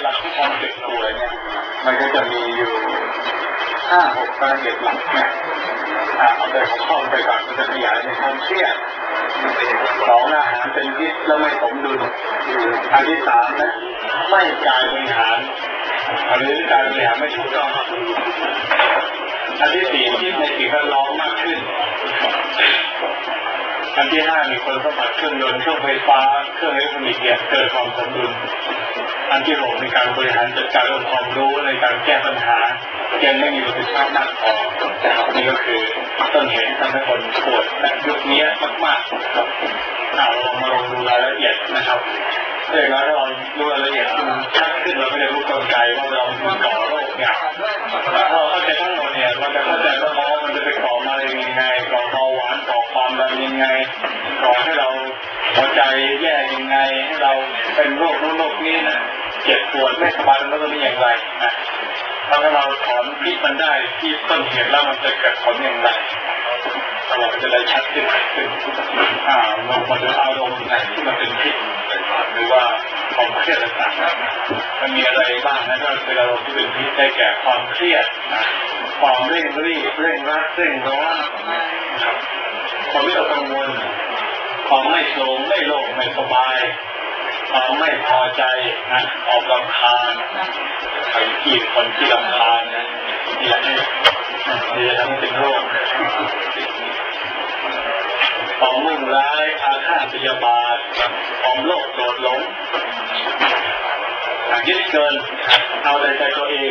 หลักที่ความเจ็บป่วยเนี่ยมันก็จะมีอยู่5-6 สาเหตุหลักเนี่ยเอาไปหัวข้อไปก่อนมันจะขยายในความเครียด2อาหารเป็นพิษแล้วไม่สมดุลอันที่3นะไม่การบริหารหรือการบริหารไม่ถูกต้องอันที่4คิดในสิ่งแวดล้อมมากขึ้นอันที่5มีคนสัมผัสเครื่องยนต์เครื่องไฟฟ้าเครื่องอิเล็กทรอนิกส์เกิดความสมดุลอันที่6ในการบริหารจัดการองค์ความรู้ในการแก้ปัญหายังไม่มีประสิทธิภาพมากพอนี่ก็คือต้นเหตุทำให้คนปวดในยุคนี้มากๆนะครับเรามาลงดูรายละเอียดนะครับเรื่องนั้นเราดูรายละเอียดมันชัดขึ้นเราก็จะรู้กลไกว่าเราก่อโรคเนี่ยถ้าเราเข้าใจทั้งหมดเนี่ยเราจะเข้าใจว่ามันจะไปก่อมะเร็งยังไงก่อเบาหวานก่อความดันยังไงก่อให้เราหัวใจแย่ยังไงให้เราเป็นโรคนู้นโรคนี้นะเจ็บปวดไม่สบายแล้วก็มีอย่างไรนะถ้าเราถอนพิษมันได้ที่ต้นเหตุแล้วมันจะเกิดผลอย่างไรเราจะได้ชัดขึ้นเรามาดูอารมณ์นะที่มันเป็นพิษหรือว่าความเครียดต่างๆมันมีอะไรบ้างนะก็คืออารมณ์ที่เป็นพิษได้แก่ความเครียดความเร่งรีบเร่งรัดเร่งร้อนความวิตกกังวลความไม่โล่งไม่สบายความไม่พอใจนะออกรำคาญใครที่คนที่รำคาญนะนี่แหละนี่จะทำให้เป็นโรคความมุ่งร้ายอาฆาตพยาบาทความโลภโกรธหลงยึดเกินเอาแต่ใจตัวเอง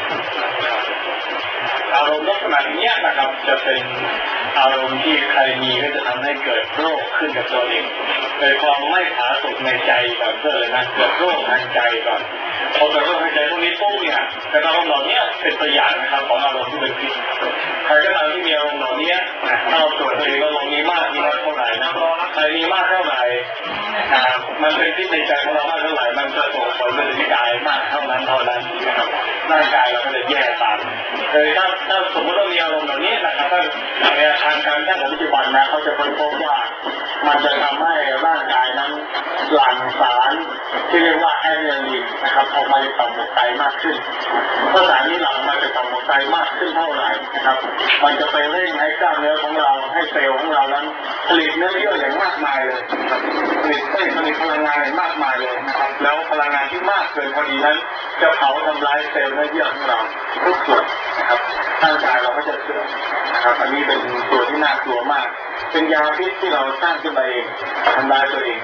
อารมณ์ลักษณะนี้นะครับจะเป็นอารมณ์ที่ใครมีก็จะทำให้เกิดโรคขึ้นกับตัวเองเกิดความไม่ผาสุกในใจก่อนเกิดเลยนะเกิดโรคทางใจก่อนพอเกิดโรคทางใจพวกนี้ปุ๊บเนี่ยแต่อารมณ์เหล่านี้เป็นตัวอย่างนะครับของอารมณ์ที่เป็นพิษใครก็ตามที่มีอารมณ์เหล่านี้ถ้าเราตรวจตัวเองว่าเรามีมากมีน้อยเท่าไหร่นะใครมีมากเท่าไหร่มันเป็นพิษในใจของเรามากเท่าไหร่มันจะส่งผลไปถึงกายมากเท่านั้นนะครับร่างกายเราก็จะแย่ตามถ้าสมมติว่ามีอารมณ์เหล่านี้นะครับถ้าในทางการแพทย์ปัจจุบันนะเขาจะค้นพบว่ามันจะทำให้ร่างกายนั้นหลั่งสารที่เรียกว่าแอดรีนาลีนนะครับออกมาจากต่อมหมวกไตมากขึ้นเมื่อสารนี้หลั่งมาจากต่อมหมวกไตมากขึ้นเท่าไหร่นะครับมันจะไปเร่งให้กล้ามเนื้อของเราให้เซลล์ของเรานั้นผลิตเนื้อเยื่ออย่างมากมายเลยผลิตพลังงานอย่างมากมายเลยนะครับแล้วพลังงานที่มากเกินพอดีนั้นจะเผาทำลายเซลล์เนื้อเยื่อของเราทุกส่วนนะครับร่างกายเราก็จะเสื่อมนะครับอันนี้เป็นตัวที่น่ากลัวมากเป็นยาพิษที่เราสร้างขึ้นมาเองทำลายตัวเอง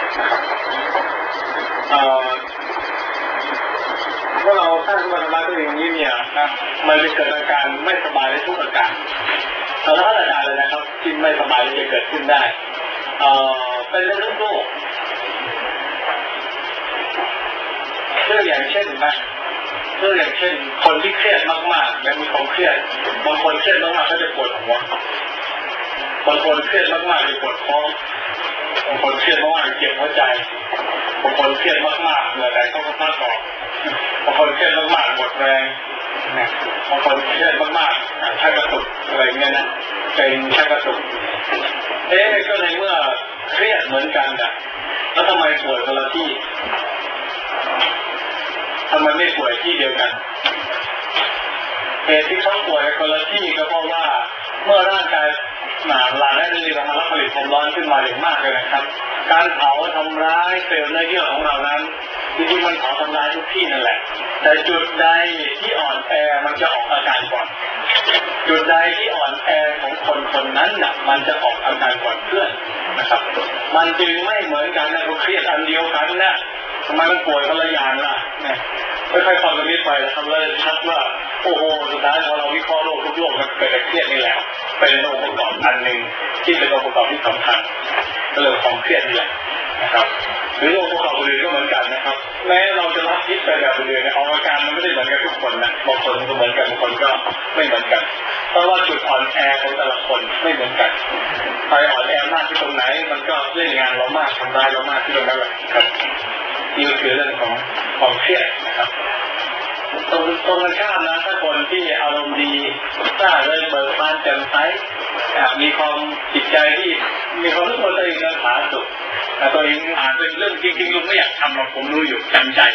เมื่อเราสร้างขึ้นมาทำลายตัวเองนี้เนี่ยนะมันจะเกิดอาการไม่สบายในทุกอาการแล้วถ้าอาการเลยนะครับที่ไม่สบายจะเกิดขึ้นได้เป็นเรื่องโรคเรื่องอย่างเช่นนะเรื่องอย่างเช่นคนที่เครียดมากๆและมีความเครียดบางคนเครียดมากๆก็จะปวดหัวบางคนเครียดมากๆจะปวดท้องบางคนเครียดมากๆเจ็บหัวใจบางคนเครียดมากๆเหงื่อไหลเข้าพักออกบางคนเครียดมากๆหมดแรงบางคนเครียดมากๆชักกระตุกอะไรเงี้ยนะเป็นชักกระตุกก็ในเมื่อเครียดเหมือนกันนะแล้วทำไมป่วยคนละที่ทำไมไม่ป่วยที่เดียวกันเหตุที่เขาป่วยคนละที่ก็เพราะว่าเมื่อร่างกายหลั่งแอดรีนาลีนมารับผลิตความร้อนขึ้นมาอย่างมากเลยนะครับการเผาทำร้ายเซลล์เนื้อเยื่อของเรานั้นจริงๆมันเผาทำร้ายทุกที่นั่นแหละแต่จุดใดที่อ่อนแอมันจะออกอาการก่อนจุดใดที่อ่อนแอของคนนั้นน่ะมันจะออกอาการก่อนเพื่อนนะครับมันจึงไม่เหมือนกันนะเครียดอันเดียวกันนะทำไมมันป่วยคนละอย่างล่ะเนี่ยค่อยๆฟังกันนิดไปทำเลยชัดว่าโอ้โหสุดท้ายพอเราวิเคราะห์โรคทุกโรคมันเกิดจากเครียดนี่แหละเป็นองค์ประกอบอันหนึ่งที่เป็นองค์ประกอบที่สำคัญก็เลยความเครียดนี่แหละนะครับหรือองค์ประกอบอื่นก็เหมือนกันนะครับแม้เราจะรับพิษไปแบบอื่นเนี่ยอาการมันไม่ได้เหมือนกันทุกคนนะบางคนก็เหมือนกันบางคนก็ไม่เหมือนกันเพราะว่าจุดอ่อนแอของแต่ละคนไม่เหมือนกันใครอ่อนแอมากที่ตรงไหนมันก็เล่นงานเรามากทำร้ายเรามากที่ตรงนั้นแหละครับนี่ก็คือเรื่องของความเครียดนะครับตรงกันข้ามนะถ้าคนที่อารมณ์ดีถ้าเลยเบิกบานแจ่มใสมีความจิตใจที่มีความรู้สึกตัวเองและผาสุกแต่ตัวเองอาจเป็นเรื่องจริงๆลุงไม่อยากทำหรอกผมรู้อยู่จำใจ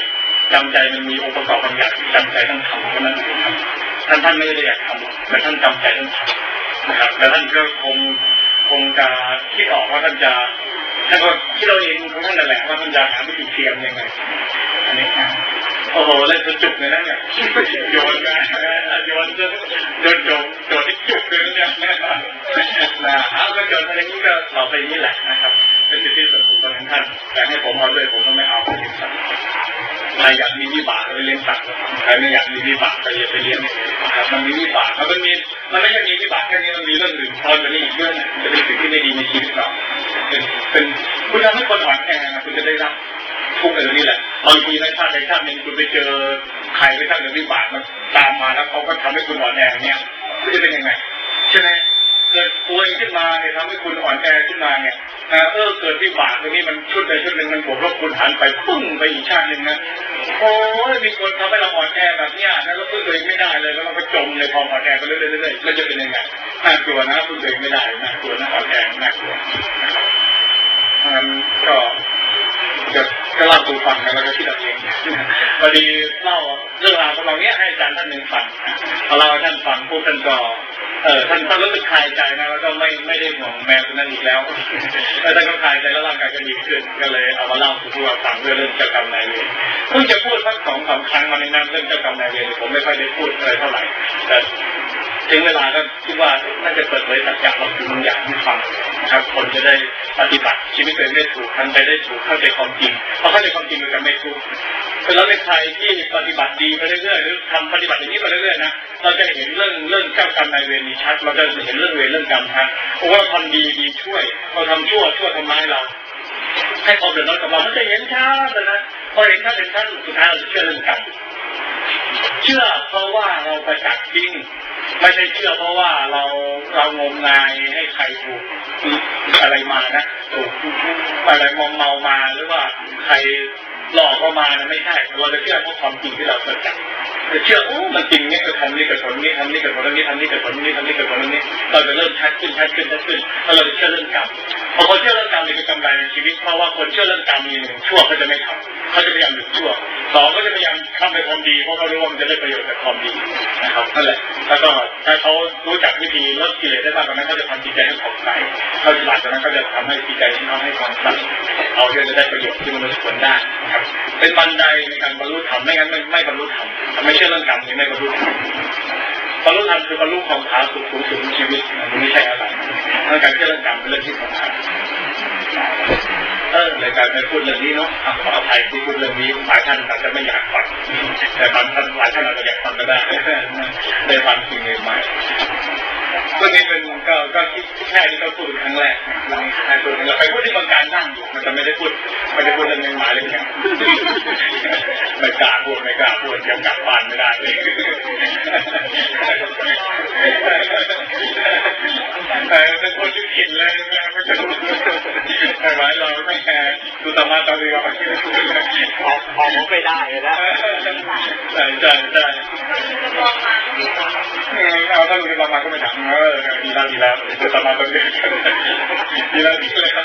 จำใจมันมีองค์ประกอบบางอย่างที่จำใจต้องทำเพราะนั้นท่านไม่ได้อยากทำแต่ท่านจำใจต้องทำนะครับแต่ท่านก็คงจะคิดออกว่าท่านก็คิดเราเองของท่านนั่นแหละว่าท่านจะหาวิธีเทียมยังไงอันนี้โอ้โหเล่นจุกเลยนะเนี่ยโยนกันโยนโจทย์ที่จุกเลยเนี่ยก็โจทย์อะไรนี้ก็ต่อไปนี้แหละนะครับเป็นสิทธิส่วนบุคคลของท่านแต่ให้ผมเอาด้วยผมก็ไม่เอาไปเลี้ยงสัตว์ใครอยากมีวิบากก็ไปเลี้ยงสัตว์ใครไม่อยากมีวิบากก็อย่าไปเลี้ยงนะครับมันมีวิบากมันไม่ใช่มีวิบากแค่นี้มันมีเรื่องอื่นซ้อนไปนี่อีกเรื่องจะเป็นสิ่งที่ไม่ดีในชีวิตเราเป็นคุณทำให้คนอ่อนแอนะคุณจะได้รับทุกข์ในนี้แหละบางทีในชาติหนึ่งคุณไปเจอใครไปทำเรื่องวิบากมันตามมาแล้วเขาก็ทำให้คุณอ่อนแอเนี่ยคุณจะเป็นยังไงใช่ไหมเกิดป่วยขึ้นมาเนี่ยทำให้คุณอ่อนแอขึ้นมาเนี่ยเกิดวิบากตรงนี้มันชุดใดชุดหนึ่งมันบวกลบคูณหารไปปึ้งไปอีกชาติหนึ่งนะโอ้ยมีคนทำให้เราอ่อนแอแบบเนี้ยนะแล้วพึ่งตัวเองไม่ได้เลยแล้วเราก็จมในความอ่อนแอไปเรื่อยๆแล้วจะเป็นยังไงน่ากลัวนะพึ่งตัวเองไม่ได้น่ากลัวนะอ่อนแอน่ากลัวนะครับก็เล่าสู่ฟังกันแล้วก็คิดเอาเองพอดีเล่าเรื่องราวของเราเนี้ยให้อาจารย์ท่านหนึ่งฟังพอเราท่านฟังผู้ท่านก็ท่านรู้สึกคลายใจนะแล้วก็ไม่ได้ห่วงแมวตัวนั้นอีกแล้วท่านก็คลายใจแล้วร่างกายก็ดีขึ้นก็เลยเอามาเล่าสู่ผู้ฟังเรื่องเจ้ากรรมนายเวรเพิ่งจะพูดสัก2-3 ครั้งมาในนั้นเรื่องเจ้ากรรมนายเวรผมไม่ค่อยได้พูดอะไรเท่าไหร่แต่ถึงเวลาก็คิดว่าน่าจะเปิดเผยสัจจะเราคือบางอย่างให้ฟังนะครับคนจะได้ปฏิบัติชีวิตตัวเองได้ถูกทำไปได้ถูกเข้าใจความจริงพอเข้าใจความจริงมันจะไม่ทุกข์แล้วในใครที่ปฏิบัติดีไปเรื่อยๆหรือทำปฏิบัติอย่างนี้ไปเรื่อยๆนะเราจะเห็นเรื่องเจ้ากรรมนายเวรนี้ชัดเราจะเห็นเรื่องเวรเรื่องกรรมชัดเพราะว่าทำดีช่วยเราทำชั่วทำร้ายเราให้ความเดือดร้อนกับเรามันจะเห็นชัดนะพอเห็นชัดสุดท้ายเราจะเชื่อเรื่องกรรมเชื่อเพราะว่าเราประจักษ์จริงไม่ใช่เชื่อเพราะว่าเรางมงายให้ใครถูกอะไรมานะถูกอะไรเมามาหรือว่าใครหลอกเรามานะไม่ใช่เราจะเชื่อเพราะความจริงที่เราประจักษ์จะเชื่อมันจริงเนี่ยทำนี่กับคนนี้ทำนี่กับคนนี้ทำนี่กับคนนี้ทำนี่กับคนนี้เราจะเริ่มชัดขึ้นแล้วเราจะเชื่อเรื่องกรรมพอคนเชื่อเรื่องกรรมนี่เป็นกำไรในชีวิตเพราะว่าคนเชื่อเรื่องกรรมมี1ชั่วเขาจะไม่ทำเขาจะพยายามหยุดชั่ว2ก็จะพยายามทำในความดีเพราะเขารู้ว่ามันจะได้ประโยชน์จากความดีนะครับนั่นแหละแล้วก็ถ้าเขารู้จักวิธีลดกิเลสได้บ้างตอนนั้นเขาจะทำจิตใจให้ผ่องใสเขาหลังจากนั้นก็จะทำให้จิตใจเขาให้ความสัตย์เราจะได้ประโยชน์ที่มนุษย์ควรได้นะครับเป็นบันไดในการบรรลุธรรมไม่งั้นไม่บรรลุธรรมไม่เชื่อเรื่องกรรมนี่ไม่บรรลุธรรมบรรลุธรรมคือบรรลุความผาสุกสูงสุดในชีวิตมันไม่ใช่อะไรการเชื่อเรื่องกรรมเป็นเรื่องที่สำคัญในการไปพูดเรื่องนี้เนาะขออภัยที่พูดเรื่องนี้หลายท่านอาจจะไม่อยากฟังแต่บางท่านหลายท่านอาจจะอยากฟังก็ได้ได้ฟังสิ่งใหม่ๆเรื่องนี้เป็นก็คิดแค่นี้ก็พูดครั้งแรกใครพูดเราไปพูดที่บางการนั่งอยู่มันจะไม่ได้พูดเรื่องหมายเลยเนี่ยไม่กล้าพูดยังกลับบ้านไม่ได้เลยเป็นคนที่ผิดเลยไม่ใช่ไม่ไหวเราไม่แคร์ดูธรรมะตอนนี้ก็ออกไม่ได้เลยนะใช่เอาถ้าดูในประมาณก็ไม่ถามดีแล้วดูธรรมะตอนนี้ดีแล้ว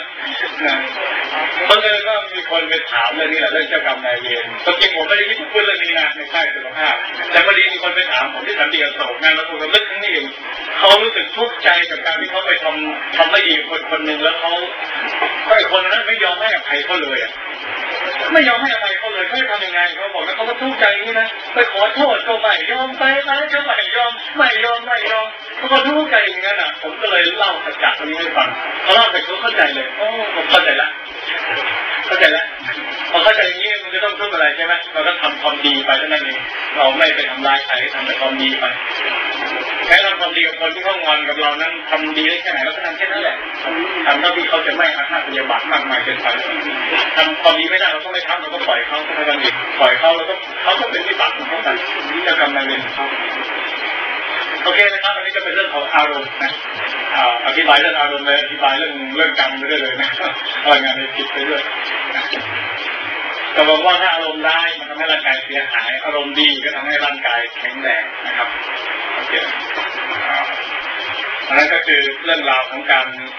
บางทีก็มีคนไปถามเรื่องนี้แหละเรื่องเจ้ากรรมนายเวรจริงผมไม่ได้คิดพูดเรื่องนี้นะในค่ายสุขภาพแต่พอดีมีคนไปถามผมที่สันติอโศกงานแล้วผมก็ลึกทั้งนี้เขารู้สึกทุกข์ใจกับการที่เขาไปทำไม่ดีคนหนึ่งแล้วเขาคนนั้นไม่ยอมให้อภัยเขาเลยไม่ยอมให้อภัยเขาเลยเขาจะทำยังไงเขาบอกแล้วเขาก็ทุกข์ใจนี่นะไปขอโทษก็ไม่ยอมไปร้านก็ไม่ยอมเขาก็ทุกข์ใจอย่างนั้นผมก็เลยเล่าสัจจะตรงนี้ให้ฟังเขาเล่าไปเขาเข้าใจเลยผมเข้าใจแล้วพอเข้าใจอย่างนี้มันจะต้องทุกข์อะไรใช่ไหมเราก็ทำความดีไปเท่านั้นเองเราไม่ไปทำลายใครทำแต่ความดีไปแค่ทำความดีกับคนที่เขางอนกับเรานั้นทำดีได้แค่ไหนเราก็ทำแค่นั้นแหละทำเท่าที่เขาจะไม่อาฆาตพยาบาทมากมายเกินไปทำความดีไม่ได้เราก็ไม่ทำเราก็ปล่อยเขาเท่านั้นเองปล่อยเขาแล้วก็เขาก็เป็นวิบากของเขาไปจะทำอะไรเป็นเขาโอเคนะครับอันนี้จะเป็นเรื่องของอารมณ์นะอธิบายเรื่องอารมณ์เลยอธิบายเรื่องกรรมไปด้วยเลยนะอะไรงานในจิตไปด้วยก็บอกว่าถ้าอารมณ์ร้ายมันทำให้ร่างกายเสียหายอารมณ์ดีก็ทำให้ร่างกายแข็งแรงนะครับโอเคอันนั้นก็คือเรื่องราวของการ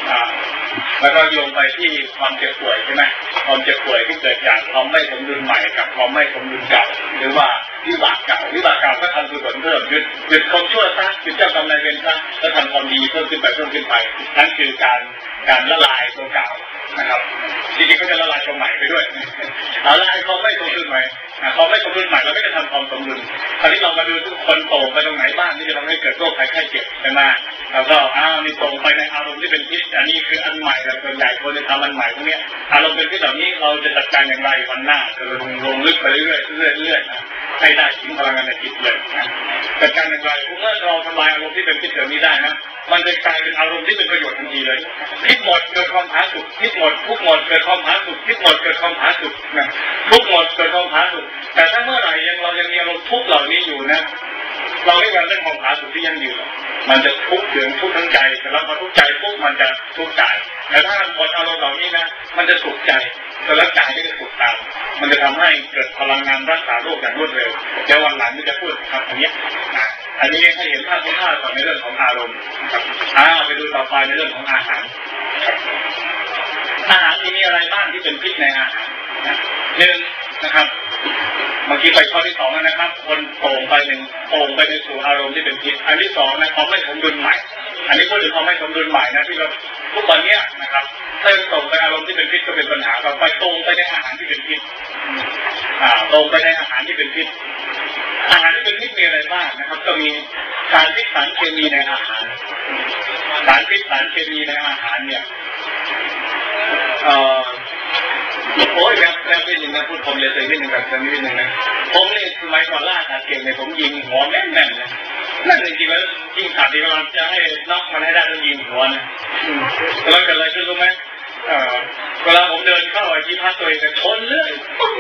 แล้วก็โยงไปที่ความเจ็บป่วยใช่ไหมความเจ็บป่วยที่เกิดจากความไม่สมดุลใหม่กับความไม่สมดุลเก่าหรือว่าวิบากเก่าก็ทำกุศลเพิ่มหยุดความชั่วซะหยุดเจ้ากรรมนายเวรซะแล้วทำความดีเพิ่มขึ้นไปนั่นคือการละลายตัวเก่านะครับจริงๆก็จะละลายตัวใหม่ไปด้วยเอาละไอ้ความไม่สมดุลใหม่ความไม่สมดุลใหม่เราก็จะทำความสมดุลคราวนี้เรามาดูทุกคนโตไปตรงไหนบ้างที่จะทำให้เกิดโรคภัยไข้เจ็บใช่ไหมแล้วก็นี่ตรงไปในอารมณ์ที่เป็นพิษอันนี้คืออันใหม่แต่ส่วนใหญ่คนจะทำอันใหม่พวกนี้อารมณ์เป็นพิษเหล่านี้เราจะจัดการอย่างไรวันหน้าจะลงลึกไปเรื่อยให้ได้ถึงพลังงานในจิตเลยจัดการอย่างไรเมื่อเราทำลายอารมณ์ที่เป็นพิษเหล่านี้ได้นะมันจะกลายเป็นอารมณ์ที่เป็นประโยชน์ทันทีเลยพิษหมดเกิดความผาสุกพิษหมดทุกหมดเกิดความผาสุกพิษหมดเกิดความผาสุกนะทุกหมดเกิดความผาสุกแต่ถ้าเมื่อไหร่เรายังมีอารมณ์ทุกเหล่านี้อยู่นะเราไม่วันเรื่องความผาสุกที่ยังอยู่มันจะทุกข์ถึงทุกข์ทั้งใจแต่แล้วพอทุกข์ใจปุ๊บมันจะทุกข์ใจแต่ถ้าหมดอารมณ์เหล่านี้นะมันจะสุขใจแต่ละใจก็จะสุขตามมันจะทำให้เกิดพลังงานรักษาโรคอย่างรวดเร็วเดี๋ยววันหลังจะพูดครับอันนี้ให้เห็นภาพก่อนในเรื่องของอารมณ์ครับไปดูต่อไปในเรื่องของอาหารมีอะไรบ้างที่เป็นพิษในอาหารหนึ่งนะครับเมื่อกี้ไปข้อที่สองนะครับคนโป่งไปในสู่อารมณ์ที่เป็นพิษอันที่สองนะความไม่สมดุลใหม่อันนี้พูดถึงความไม่สมดุลใหม่นะที่เราทุกวันนี้นะครับถ้าตรงไปอารมณ์ที่เป็นพิษก็เป็นปัญหาต่อไปตรงไปในอาหารที่เป็นพิษตรงไปในอาหารที่เป็นพิษอาหารที่เป็นพิษมีอะไรบ้างนะครับก็มีสารพิษสารเคมีในอาหารสารพิษสารเคมีในอาหารเนี่ยโอ้ยแบบนิดนึงนะพูดผมเลยนิดนึงแบบนิดนึงนะผมนี่สมัยก่อนล่าสัตว์เก่งเนี่ยผมยิงหัวแม่นเลยนั่นจริงๆแล้วยิงสัตว์ที่เราจะให้น็อกมันให้ได้ต้องยิงหัวนะแล้วเกิดอะไรขึ้นรู้ไหมเวลาผมเดินเข้าที่พักตัวเองจะชนเลย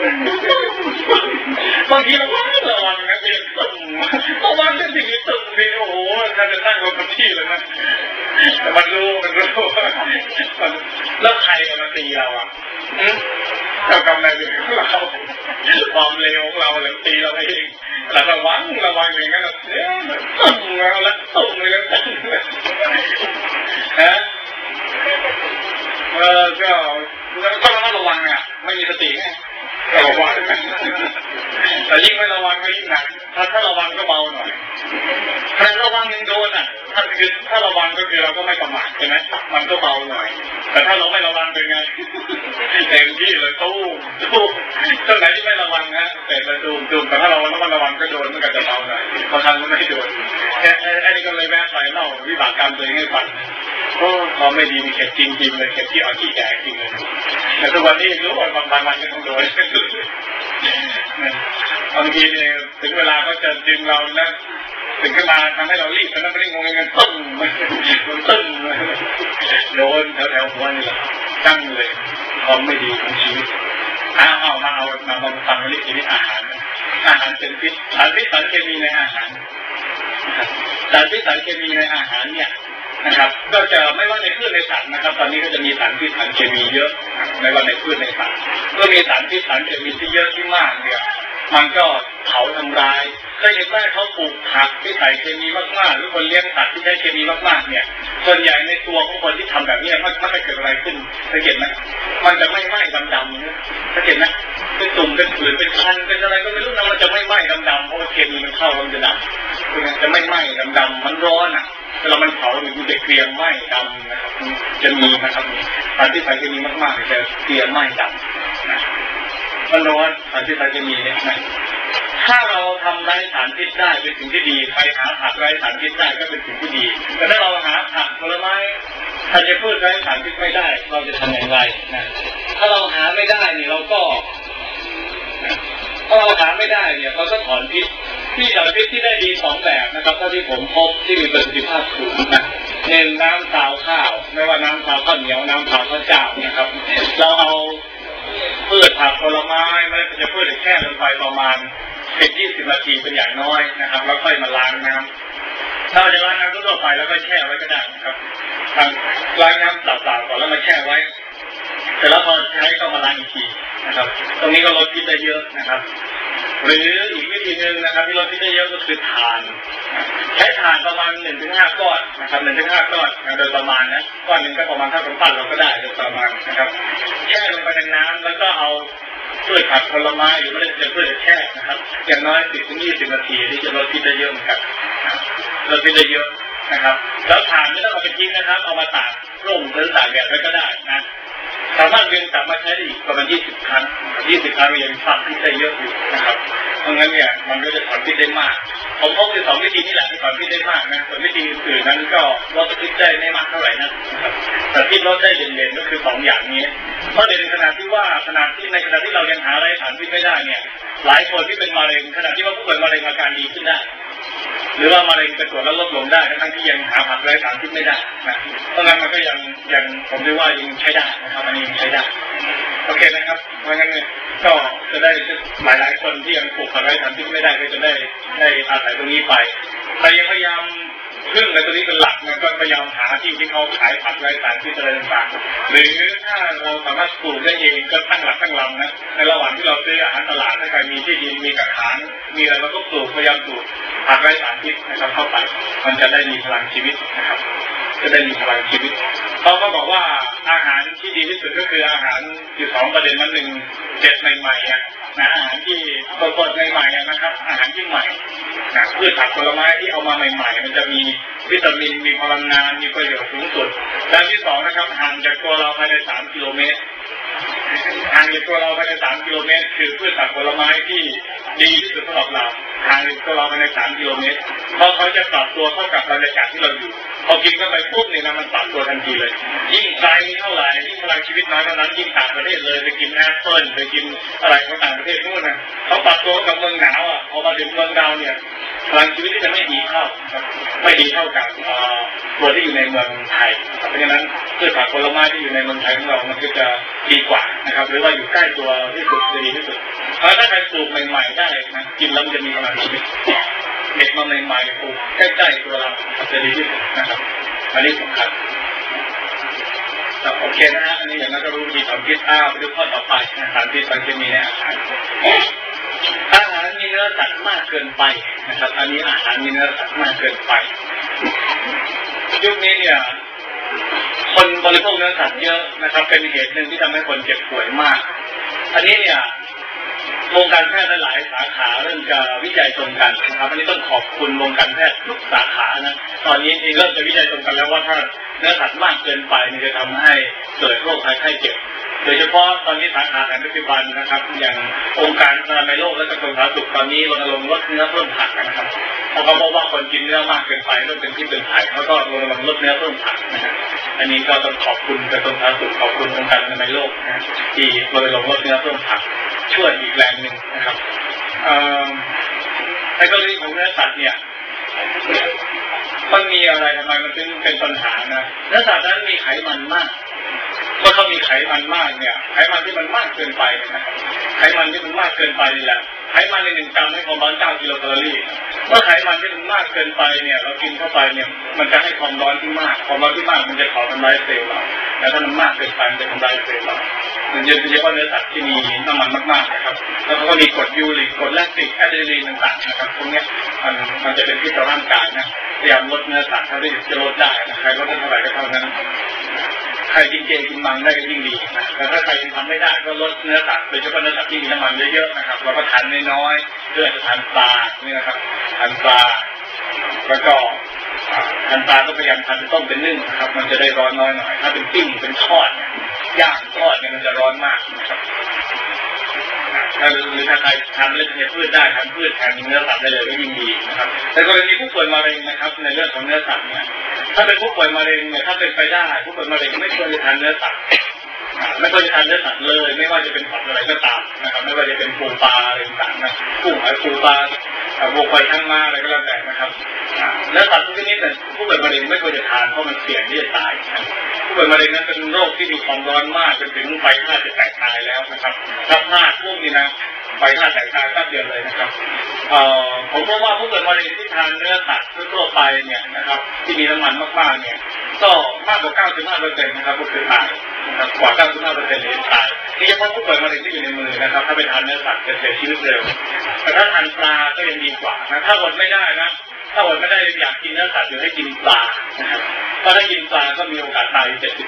บางทีระวังนะเพียงตึงระวังจนถึงตึงนี่โอ้โหท่านจะนั่งบนที่เลยนะแต่มันรู้แล้วใครมาตีเราเจ้ากรรมนายเวรของเราความเลวของเราเลยตีเราเองเราระวังอย่างนั้นตึงแล้วตึงเลยฮะก็ระวังไม่มีสติไงระวังแต่ยิ่งไม่ระวังก็ยิ่งหนักถ้าระวังก็เบาหน่อยถ้าระวังยังโดนถ้าระวังก็คือเราก็ไม่ประมาทใช่ไหมมันก็เบาหน่อยแต่ถ้าเราไม่ระวังเป็นไงเต็มที่เลยตู้ต้นไหนที่ไม่ระวังนะแต่ละตู้แต่ถ้าเราระวังก็โดนมันก็จะเบาหน่อยบางครั้งก็ไม่โดนไอ้นี่ก็เลยแวะไปเล่าวิบากกรรมตัวเองให้ฟังเราไม่ดีมีเข็ดจริงเลยเข็ดที่เอาที่แก่จริงเลยแต่ทุกวันนี้รู้ว่าบางวันก็ต้องโดนบางทีเนี่ยถึงเวลาก็จะดึงเรานะถึงขึ้นมาทำให้เรารีบแล้วไม่ได้งงเงินตึ้งโดนแถวหัวนี่แหละตั้งเลยความไม่ดีของชีวิตเอามาฟังเรื่องชีวิตอาหารเป็นพิษสารพิษสารเคมีในอาหารสารพิษสารเคมีในอาหารเนี่ยนะครับก็จะไม่ว่าในพืชในสัตว์นะครับตอนนี้ก็จะมีสารพิษสารเคมีเยอะไม่ว่าในพืชในสัตว์ก็มีสารพิษสารเคมีที่เยอะที่มากเนี่ยมันก็เผาทำลายเคยเห็นว่าเขาปลูกผักที่ใส่เคมีมากๆหรือคนเลี้ยงสัตว์ที่ใช้เคมีมากๆเนี่ยส่วนใหญ่ในตัวของคนที่ทำแบบนี้มันจะเกิดอะไรขึ้นสังเกตไหมมันจะไม่ไหม้ดำๆนะสังเกตไหมเป็นตุ่มเป็นผื่นเป็นคันเป็นอะไรก็ไม่รู้นะมันจะไม่ไหม้ดำๆเพราะว่าเคมีมันเข้ามันจะดำจะไม่ไหม้ดำๆมันร้อนเวลามันเผามันจะเกรียมไหม้ดำนะครับจะมีนะครับสารที่ใส่เคมีมากๆจะเกรียมไหม้ดำนะมันร้อนสารที่ใส่เคมีเนี่ยนะถ้าเราทำไร้สารพิษได้เป็นสิ่งที่ดีใครหาผักไร้สารพิษได้ก็เป็นสิ่งที่ดีแต่ถ้าเราหาผักผลไม้ถ้าจะพืชไร้สารพิษไม่ได้เราจะทำอย่างไรนะถ้าเราหาไม่ได้เนี่ยเราก็ถ้าเราหาไม่ได้เนี่ยเราก็ถอนพิษที่สารพิษที่ได้ดีสองแบบนะครับเท่าที่ผมพบที่มีประสิทธิภาพสูงนะเน้นน้ำซาวข้าวไม่ว่าน้ำซาวข้าวเหนียวน้ำซาวข้าวเจ้านะครับเราเอาพืชผักผลไม้ไม่จะพืชแค่ลงไปประมาณ10-20 นาทีเป็นอย่างน้อยนะครับแล้วค่อยมาล้างน้ำถ้าเราจะล้างน้ำทั่วไปแล้วก็แช่ไว้ก็ได้นะครับล้างน้ำเปล่าๆก่อนแล้วมาแช่ไว้แต่แล้วพอใช้ก็มาล้างอีกทีนะครับตรงนี้ก็ลดพิษได้เยอะนะครับหรืออีกวิธีหนึ่งนะครับที่ลดพิษได้เยอะก็คือถ่านใช้ถ่านประมาณ 1-5 ก้อนนะครับ 1-5 ก้อนโดยประมาณนะก้อนหนึ่งก็ประมาณเท่ากับปั้นเราก็ได้โดยประมาณนะครับแช่ลงไปในน้ำแล้วก็เอาพืชผักผลไม้หรือไม่ได้จะพืชแช่นะครับอย่างน้อย 10-20 นาทีที่จะลดพิษได้เยอะเหมือนกันลดพิษได้เยอะนะครับแล้วถ่านไม่ต้องเอาไปทิ้งนะครับเอามาตากร่มหรือตากแดดไว้ก็ได้นะสามารถเวียนกลับมาใช้ได้อีกประมาณ20 ครั้งยังฟังพิษได้เยอะอยู่นะครับเพราะงั้นเนี่ยมันก็จะถอนพิษได้มากผมพบอยู่2 วิธีนี่แหละที่ถอนพิษได้มากนะส่วนวิธีอื่นนั้นก็ลดพิษได้ไม่มากเท่าไหร่นะครับแต่ที่ลดได้เด่นๆก็คือ2 อย่างนี้เพราะเด่นขนาดที่ในขณะที่เรายังหาอะไรถอนพิษไม่ได้เนี่ยหลายคนที่เป็นมะเร็งขณะที่ว่าผู้ป่วยมะเร็งอาการดีขึ้นได้หรือว่ามะเร็งไปตรวจแล้วลดลงได้ทั้งที่ยังหาผักไร้สารพิษไม่ได้นะเพราะงั้นมันก็ยังผมเรียกว่ายังใช้ได้นะครับอันนี้ยังใช้ได้โอเคนะครับเพราะงั้นเนี่ยก็จะได้หลายคนที่ยังปลูกผักไร้สารพิษไม่ได้ก็จะได้อาศัยตรงนี้ไปแต่ยังพยายามพึ่งในตัวนี้เป็นหลักมันก็พยายามหาที่เขาขายผักไร้สารพิษอะไรต่างๆหรือถ้าเราสามารถปลูกได้เองก็ตั้งหลักตั้งลำนะในระหว่างที่เราซื้ออาหารตลาดถ้าใครมีที่ดินมีกระถางมีอะไรเราก็ปลูกพยายามปลูกผักไร้สารพิษนะครับเข้าไปมันจะได้มีพลังชีวิตนะครับจะได้มีพลังชีวิตเขาก็บอกว่าอาหารที่ดีที่สุดก็คืออาหารอยู่2 ประเด็นมัน1 7ใหม่ๆนะอาหารที่สดๆใหม่ๆนะครับอาหารที่ใหม่นะพืชผักผลไม้ที่เอามาใหม่ๆมันจะมีวิตามินมีพลังงานมีประโยชน์สูงสุดและที่2นะครับห่างจากตัวเราภายใน3 กิโลเมตรห่างจากตัวเราภายใน3 กิโลเมตรคือพืชผักผลไม้ที่ดีที่สุดสำหรับเราห่างจากตัวเราภายใน3 กิโลเมตรเพราะเขาจะปรับตัวเข้ากับบรรยากาศที่เราอยู่พอกินเข้าไปปุ๊บเนี่ยนะมันปรับตัวทันทีเลยยิ่งไกลเท่าไหร่ยิ่งพลังชีวิตน้อยเท่านั้นยิ่งต่างประเทศเลยไปกินแอปเปิ้ลไปกินอะไรของต่างประเทศนู่นนะเขาปรับตัวกับเมืองหนาวพอมาถึงเมืองดาวเนี่ยพลังชีวิตที่จะไม่ดีเท่าไม่ดีเท่ากับตัวที่อยู่ในเมืองไทยเพราะฉะนั้นพืชผักผลไม้ที่อยู่ในเมืองไทยของเรามันก็จะดีกว่านะครับหรือว่าอยู่ใกล้ตัวที่สุดดีที่สุดเพราะถ้าใครปลูกใหม่ๆได้นะกินแล้วมันจะมีพลังชีวิตเด็ดมาใหม่ๆปลูกใกล้ๆตัวเราจะดีที่สุดนะครับอันนี้สำคัญโอเคนะฮะอันนี้อย่างนั้นก็รู้วิธีถอนพิษไปดูข้อต่อไปอาหารพิษสารเคมีในอาหารมีเนื้อสัตว์มากเกินไปนะครับอันนี้อาหารมีเนื้อสัตว์มากเกินไปยุคนี้เนี่ยคนบริโภคเนื้อสัตว์เยอะนะครับเป็นเหตุหนึ่งที่ทำให้คนเจ็บป่วยมากอันนี้เนี่ยวงการแพทย์หลายสาขาเริ่มจะวิจัยตรงกันนะครับอันนี้ต้องขอบคุณวงการแพทย์ทุกสาขานะตอนนี้เริ่มจะวิจัยตรงกันแล้วว่าถ้าเนื้อสัตว์มากเกินไปมันจะทำให้เกิดโรคภัยไข้เจ็บโดยเฉพาะตอนนี้สาขาแผนปัจจุบันนะครับอย่างองค์การอนามัยโลกและกระทรวงสาธารณสุขตอนนี้รณรงค์ลดเนื้อเพิ่มผักนะครับเพราะเขาบอกว่าคนกินเนื้อมากเกินไปเริ่มเป็นพิษเป็นภัยแล้วก็รณรงค์ลดเนื้อเพิ่มผักนะครับอันนี้ก็ต้องขอบคุณกระทรวงสาธารณสุขขอบคุณองค์การอนามัยโลกนะที่รณรงค์ลดเนื้อเพิ่มผักช่วยอีกแรงหนึ่งนะครับในกรณีของเนื้อสัตว์เนี่ยมันมีอะไรทำไมมันถึงเป็นปัญหานะเนื้อสัตว์นั้นมีไขมันมากเมื่อเขามีไขมันมากเนี่ยไขมันที่มันมากเกินไปนะครับไขมันที่มันมากเกินไปนี่แหละไขมันใน1 กรัมให้ความร้อน9 กิโลแคลอรี่เมื่อไขมันที่มันมากเกินไปเนี่ยเรากินเข้าไปเนี่ยมันจะให้ความร้อนที่มากความร้อนที่มากมันจะเผาทำลายเซลล์เราแต่ถ้ามันมากเกินไปมันจะทำลายเซลล์เราโดยเฉพาะเนื้อสัตว์ที่มีน้ำมันมากๆนะครับแล้วก็มีกรดยูริกกรดแลคติกอะดรีนาลีนต่างๆนะครับพวกนี้มันจะเป็นพิษต่อร่างกายนะพยายามลดเนื้อสัตว์เท่าที่จะลดได้นะใครลดได้เท่าไหร่ก็เท่านั้นใครกินเจกินมังได้ก็ยิ่งดีนะแต่ถ้าใครทำไม่ได้ก็ลดเนื้อสัตว์โดยเฉพาะเนื้อสัตว์ที่มีน้ำมันเยอะๆนะครับเราก็ทานน้อยๆด้วยทานปลานี่นะครับทานปลาแล้วก็ทานปลาก็พยายามทานต้มเป็นนึ่งนะครับมันจะได้ร้อนน้อยหน่อยถ้าเป็นปิ้งเป็นทอดย่างทอดเนี่ยมันจะร้อนมากนะครับหรือถ้าใครทานเลือดเนี่ยพืชได้ทานพืชแทนเนื้อสัตว์ได้เลยก็ยิ่งดีนะครับแต่กรณีผู้ป่วยมะเร็งนะครับในเรื่องของเนื้อสัตว์เนี่ยถ้าเป็นผู้ป่วยมะเร็งเนี่ยถ้าเป็นไปได้ผู้ป่วยมะเร็งไม่ควรจะทานเนื้อสัตว์ไม่ควรจะทานเนื้อสัตว์เลยไม่ว่าจะเป็นสัตว์อะไรก็ตามนะครับไม่ว่าจะเป็นปูปลาอะไรต่างๆนะกุ้งหอยปูปลาวัวควายทั้งม้าอะไรก็แล้วแต่นะครับเนื้อสัตว์ทุกชนิดเนี่ยผู้ป่วยมะเร็งไม่ควรจะทานเพราะมันเสี่ยงที่จะตายผู้ป่วยมะเร็งนั้นเป็นโรคที่มีความร้อนมากจนถึงไฟธาตุจะแตกตายแล้วนะครับถ้าพลาดพวกนี้นะไฟธาตุแตกตายแป๊บเดียวเลยนะครับผมพบว่าผู้ป่วยมะเร็งที่ทานเนื้อสัตว์ทั่วไปเนี่ยนะครับที่มีน้ำมันมากๆเนี่ยก็มากกว่า 95% นะครับก็คือตายนะครับกว่า 95% เลยตายที่เฉพาะผู้ป่วยมะเร็งที่อยู่ในมือนะครับถ้าไปทานเนื้อสัตว์จะเสียชีวิตเร็วแต่ถ้าทานปลาก็ยังดีกว่านะถ้าอดไม่ได้นะถ้าอดไม่ได้อยากกินเนื้อสัตว์หรือให้กินปลานะครับเพราะถ้ากินปลาก็มีโอกาสตาย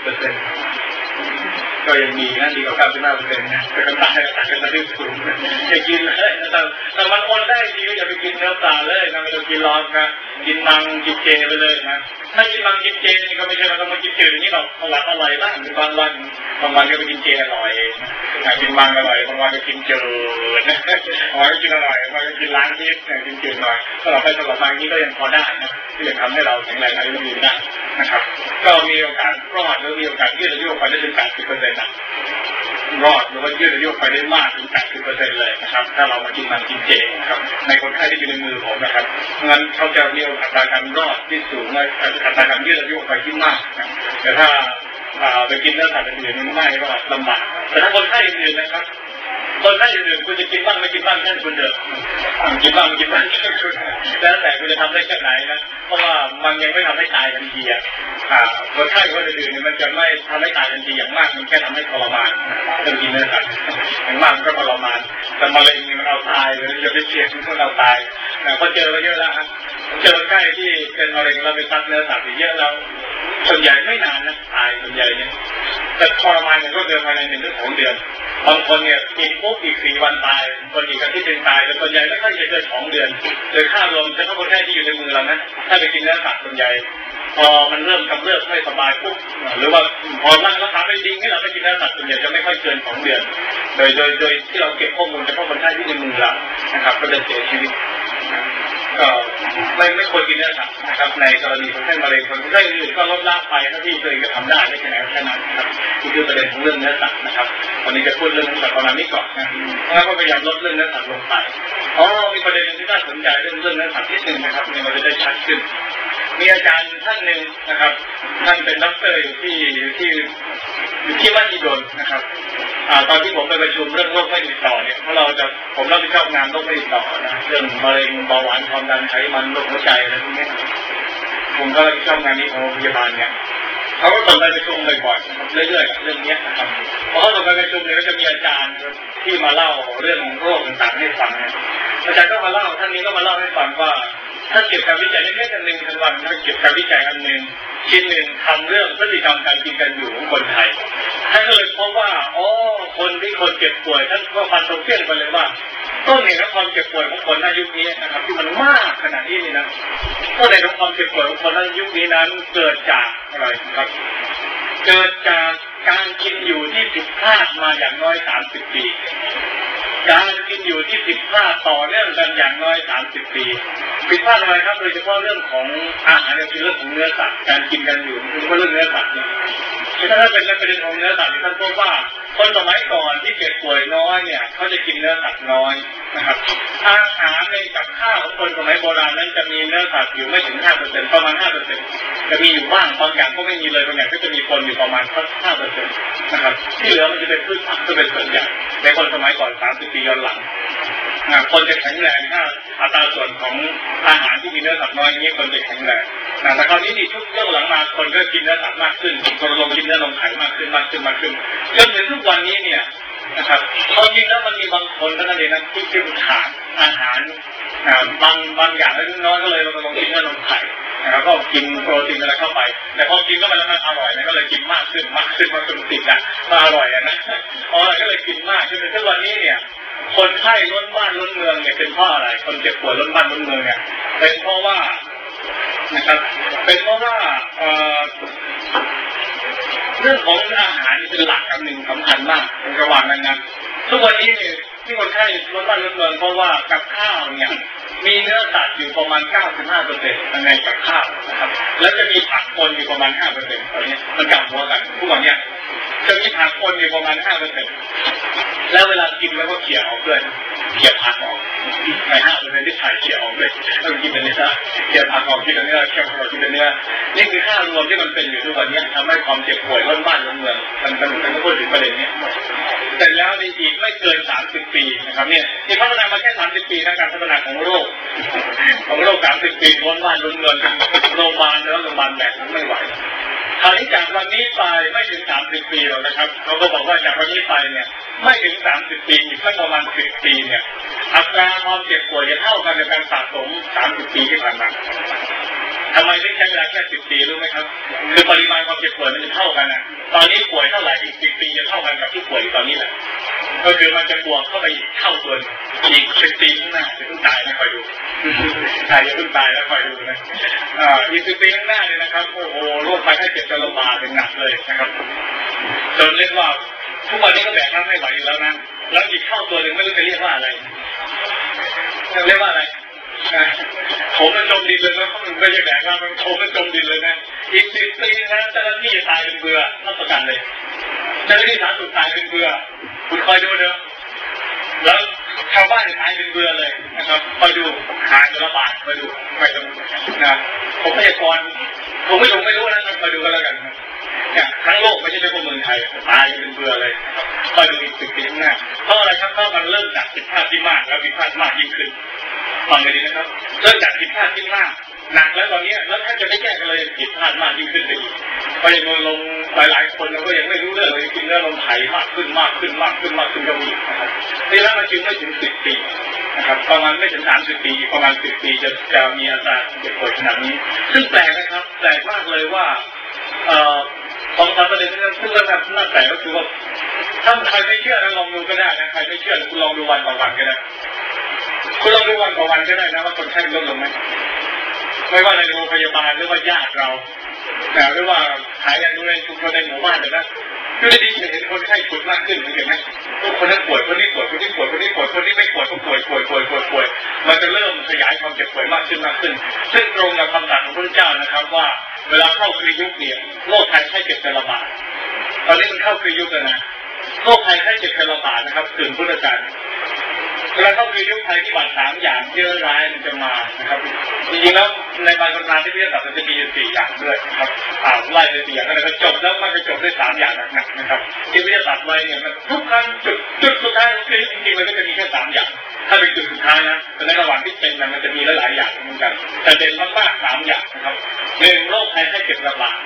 70%ก็ยังดีนะดีกว่า 95% นะแต่ก็ตายกันระดับสูงอย่ากินเลยแต่มันอดได้ดีก็อย่าไปกินเนื้อปลาเลยนะไม่ต้องกินร้อนนะกินมังกินเจไปเลยนะถ้ากินมังกินเจนี่ก็ไม่ใช่ว่าต้องมากินจืดนี่หรอกอร่อยบ้างบางวันก็ไปกินเจอร่อยกินมังอร่อยบางวันก็กินจืดนะบางวันก็กินอร่อยบางวันก็กินล้างนิดกินจืดหน่อยสลับไปสลับมานี้ก็ยังพอได้นะที่จะทำให้เราแข็งแรงอายุยืนได้นะครับก็มีโอกาสรอดหรือมีโอกาสยืดอายุไปได้ถึง 80% นะรอดหรือว่ายืดอายุไปได้มากถึง 80% เลยนะครับถ้าเรามากินมันกินเจนะครับในคนไข้ที่อยู่ในมือผมนะครับงั้นเขาจะมีอัตราการรอดที่สูงอัตราการยืดอายุไปที่มากนะแต่ถ้าไปกินเนื้อสัตว์อื่นๆไม่รอดลำบากแต่ถ้าคนไข้อื่นๆนะครับคนไข้อื่นๆคุณจะกินบ้างไม่กินบ้างแค่คุณเดิมกินบ้างแล้วแต่คุณจะทำได้แค่ไหนนะเพราะว่ามันยังไม่ทำให้ตายทันทีคนไข้คนอื่นๆมันจะไม่ทำให้ตายทันทีอย่างมากมันแค่ทำให้ทรมานเรื่องกินเนื้อสัตว์อย่างมากก็ทรมานแต่มะเร็งมันเอาตายเลยจะไปเสี่ยงมันเอาตายพอเจอมาเยอะแล้วครับเจอคนไข้ที่เป็นมะเร็งแล้วไปซัดเนื้อสัตว์เยอะแล้วส่วนใหญ่ไม่นานนะตายส่วนใหญ่เนี่ยแต่ทรมานมันก็เดินภายใน1 ถึง 2 เดือนบางคนเนี่ยกินปุ๊บอีก4 วันตายคนอีกอาทิตย์นึงตายแต่ส่วนใหญ่ไม่ค่อยจะเกิน2 เดือนโดยค่ารวมจะต้องคนไข้ที่อยู่ในมือเรานะถ้าไปกินเนื้อสัตว์ส่วนใหญ่พอมันเริ่มกำเริบไม่สบายปุ๊บหรือว่าพอรักษาไม่ดีให้เราไปกินเนื้อสัตว์ส่วนใหญ่จะไม่ค่อยเกิน2 เดือนโดยที่เราเก็บข้อมูลเฉพาะคนไข้ที่ในมือเรานะครับก็จะเสียชีวิตก็ไม่ควรกินเนื้อสัตว์นะครับในกรณีคนไข้มะเร็งคนไข้อื่นก็ลดละไปเท่าที่ตัวเองจะทำได้ไม่ใช่ไหนแค่นั้นนะครับนี่คือประเด็นของเรื่องเนื้อสัตว์นะครับวันนี้จะพูดเรื่องเนื้อสัตว์ประมาณนี้ก่อนนะแล้วก็พยายามลดเรื่องเนื้อสัตว์ลงไปมีประเด็นที่น่าสนใจเรื่องเนื้อสัตว์นิดนึงนะครับเนี่ยมันจะได้ชัดขึ้นมีอาจารย์ท่านหนึ่งนะครับท่านเป็นด็อกเตอร์อยู่ที่มหิดลนะครับตอนที่ผมไปประชุมเรื่องโรคไม่ติดต่อเนี่ยเพราะผมรับผิดชอบงานโรคไม่ติดต่อนะเรื่องมะเร็งเบาหวานความดันไขมันโรคหัวใจอะไรพวกนี้ผมก็รับผิดชอบงานนี้ของโรงพยาบาลเนี่ยเขาก็ส่งไปประชุมบ่อยๆเรื่อยๆเรื่องนี้นะครับพอเขาส่งไปประชุมเนี่ยก็จะมีอาจารย์ที่มาเล่าเรื่องโรคต่างๆให้ฟังอาจารย์ก็มาเล่าท่านนี้ก็มาเล่าให้ฟังว่าท่านเก็บการวิจัยเล็กๆอันหนึ่งทั้งวันท่านเก็บการวิจัยอันหนึ่งชิ้นหนึ่งทำเรื่องพฤติกรรมการกินกันอยู่ของคนไทยท่านก็เลยพบว่าคนเจ็บป่วยท่านก็ฟันธงเพี้ยนไปเลยว่าต้นเหตุของความเจ็บป่วยของคนในยุคนี้นะครับที่มันมากขนาดนี้นี่นะต้นเหตุของความเจ็บป่วยของคนในยุคนี้นั้นเกิดจากอะไรครับเกิดจากการกินอยู่ที่ผิดพลาดมาอย่างน้อย30 ปีการกินอยู่ที่ผิดพลาดต่อเนื่องกันอย่างน้อย30 ปีผิดพลาดอะไรครับโดยเฉพาะเรื่องของอาหารเนี่ยคือเรื่องของเนื้อสัตว์การกินกันอยู่คือเรื่องเนื้อสัตว์เนี่ยถ้าเป็นประเด็นของเนื้อสัตว์ท่านพบว่าคนสมัยก่อนที่เจ็บป่วยน้อยเนี่ยเขาจะกินเนื้อสัตว์น้อยนะครับอาหารในกับข้าวของคนสมัยโบราณนั้นจะมีเนื้อสัตว์อยู่ไม่ถึง 5% ประมาณ 5% จะมีอยู่บ้างบางอย่างก็ไม่มีเลยบางอย่างก็จะมีคนอยู่ประมาณ 5% นะครับที่เหลือมันจะเป็นพืชผักก็เป็นส่วนใหญ่ในคนสมัยก่อน30 ปีย้อนหลังคนจะแข็งแรงถ้าอัตราส่วนของอาหารที่มีเนื้อสัตว์น้อยอย่างนี้คนจะแข็งแรงแต่คราวนี้นี่ทุกเรื่องหลังมาคนก็กินเนื้อสัตว์มากขึ้นคนลงกินเนื้อนมไข่มากขึ้นจนถึงทุกวันนี้เนี่ยนะครับพอจริงแล้วมันมีบางคนก็นั่นเองนะที่ขาดอาหารบางอย่างเล็กน้อยก็เลยลงกินเนื้อนมไข่แล้วก็กินโปรตีนอะไรเข้าไปแต่พอกินก็มันแล้วมันอร่อยนะก็เลยกินมากขึ้นติดนะก็อร่อยนะก็เลยกินมากจนถึงทุกวันนี้เนี่ยคนไข้ล้นบ้านล้นเมืองเนี่ยเป็นเพราะอะไรคนเจ็บป่วยล้นบ้านล้นเมืองเนี่ยเป็นเพราะว่านะครับเป็นเพราะว่าเรื่องของอาหารเป็นหลักอันหนึ่งสำคัญมากในระหว่างนั้นทุกวันนี้ที่คนไข้ล้นบ้านล้นเมืองเพราะว่ากับข้าวเนี่ยมีเนื้อสัตว์อยู่ประมาณ 95% ในกับข้าวนะครับแล้วจะมีผักปนอยู่ประมาณ 5% ตอนนี้มันกลับหัวกันทุกวันเนี่ยจะมีผักปนอยู่ประมาณ 5% แล้วเวลากินแล้วก็เขี่ยออกด้วยเขี่ยผักออกใน 5% ที่ถ่ายเขี่ยออกด้วยต้องกินเป็นเนื้อเขี่ยผักออกกินเป็นเนื้อเขี่ยผักออกกินเป็นเนื้อนี่คือค่ารวมที่มันเป็นอยู่ทุกวันนี้ทำให้ความเจ็บป่วยล้นบ้านล้นเมืองมันพูดถึงประเด็นนี้แต่แล้วในอีกไม่เกิน30 ปีนะครับเนี่ยที่พัฒนามาแค่30 ปีนะการพัฒนาของโรค30 ปีล้นบ้านล้นเมืองโรงพยาบาลแล้วโรงพยาบาลแบกไม่ไหวคราวนี้จากวันนี้ไปไม่ถึง30 ปีหรอกนะครับเขาก็บอกว่าจากวันนี้ไปเนี่ยไม่ถึง30 ปีอีกแค่ประมาณ10 ปีเนี่ยอัตราความเจ็บป่วยจะเท่ากันในการสะสม30 ปีที่ผ่านมาทำไมไม่ใช้เวลาแค่10 ปีรู้ไหมครับคือปริมาณความเจ็บป่วยมันจะเท่ากันนะตอนนี้ป่วยเท่าไหร่อีก10 ปีจะเท่ากันกับที่ป่วยตอนนี้แหละก็คือมันจะบวกเข้าไปอีกเท่าตัวอีก10 ปีข้างหน้าจะต้องตายนะคอยดูใครจะต้องตายแล้วคอยดูนะอีก10 ปีข้างหน้าเนี่ยนะครับโอ้โหโรคภัยไข้เจ็บจะระบาดเป็นหนักเลยนะครับจนเรียกว่าทุกวันนี้ก็แบกรับไม่ไหวอยู่แล้วนะแล้วอีกเท่าตัวหนึ่งไม่รู้จะเรียกว่าอะไรเรียกว่าอะไรผมมันจมดินเลยนะมันไม่ใช่แบกรับมันผมมันจมดินเลยนะอีก10 ปีนะเจ้าหน้าที่จะตายเป็นเบื่อรับประกันเลยเจ้าหน้าที่สาธารณสุขตายเป็นเบื่อคุณคอยดูเถอะแล้วชาวบ้านตายเป็นเบื่อเลยนะครับคอยดูหายระบาดคอยดูไม่ต้องนะผมพยากรณ์ผมไม่รู้นะคอยดูกันแล้วกันเนี่ยทั้งโลกไม่ใช่เฉพาะเมืองไทยตายเป็นเบื่อเลยคอยดูอีก10 ปีข้างหน้าเพราะอะไรครับเพราะมันเริ่มจากผิดพลาดที่มากแล้วผิดพลาดมากยิ่งขึ้นฟังกันดีนะครับเริ่มจากผิดพลาดที่มากหนักแล้วตอนนี้แล้วถ้าจะไม่แก้กันเลยผิดพลาดมากยิ่งขึ้นไปอีกเพราะยังลงหลายคนเราก็ยังไม่รู้เรื่องเลยกินเนื้อลมไผ่มากขึ้นก็มีนะครับนี่แล้วมันจึงไม่ถึง10 ปีนะครับประมาณไม่ถึง30 ปีประมาณ10 ปีจะมีอัตราเจ็บป่วยขนาดนี้ซึ่งแปลกนะครับแปลกมากเลยว่า2-3 ประเด็นซึ่งเรื่องน่าแปลกก็คือว่าถ้าใครไม่เชื่อลองดูก็ได้นะใครไม่เชื่อคุณลองดูวันต่อวันก็ได้คุณลองดูวันต่อวันก็ได้นะว่าคนไข้ลดลงไหมไม่ว่าในโรงพยาบาลหรือว่าญาติเราหรือว่าขายกันดูในชุมชนในหมู่บ้านนะคือดีๆเห็นคนไข้ป่วยมากขึ้นเห็นไหมทุกคนนั้นป่วยคนนี้ป่วยคนนี้ป่วยคนนี้ป่วยคนนี้ไม่ป่วยก็ป่วยมันจะเริ่มขยายความเจ็บป่วยมากขึ้นซึ่งตรงกับคำสั่งของพระเจ้านะครับว่าเวลาเข้าคริสต์ยุคเนี่ยโรคภัยไข้เจ็บจะระบาดตอนนี้มันเข้าคริสต์ยุคแล้วนะโรคภัยไข้เจ็บจะระบาดนะครับถึงพุทธกาลเวลาเข้าคริสต์ยุคภัยพิบัติ3 อย่างเยอะร้ายมันจะมานะครับจริงๆแล้วในบางคนมาที่พิจารณาจะมี4 อย่างด้วยนะครับไล่ไป4 อย่างแล้วก็จบแล้วมันจะจบด้วย3 อย่างหนักๆนะครับที่พิจารณาไว้เนี่ยมันทุกครั้งจุดสุดท้ายคือจริงๆมันก็จะมีแค่3 อย่างถ้าเป็นจุดสุดท้ายนะแต่ในระหว่างที่เป็นมันจะมีหลายอย่างเหมือนกันแต่เด่นมากๆ3 อย่างนะครับ1โรคภัยไข้เจ็บระบาด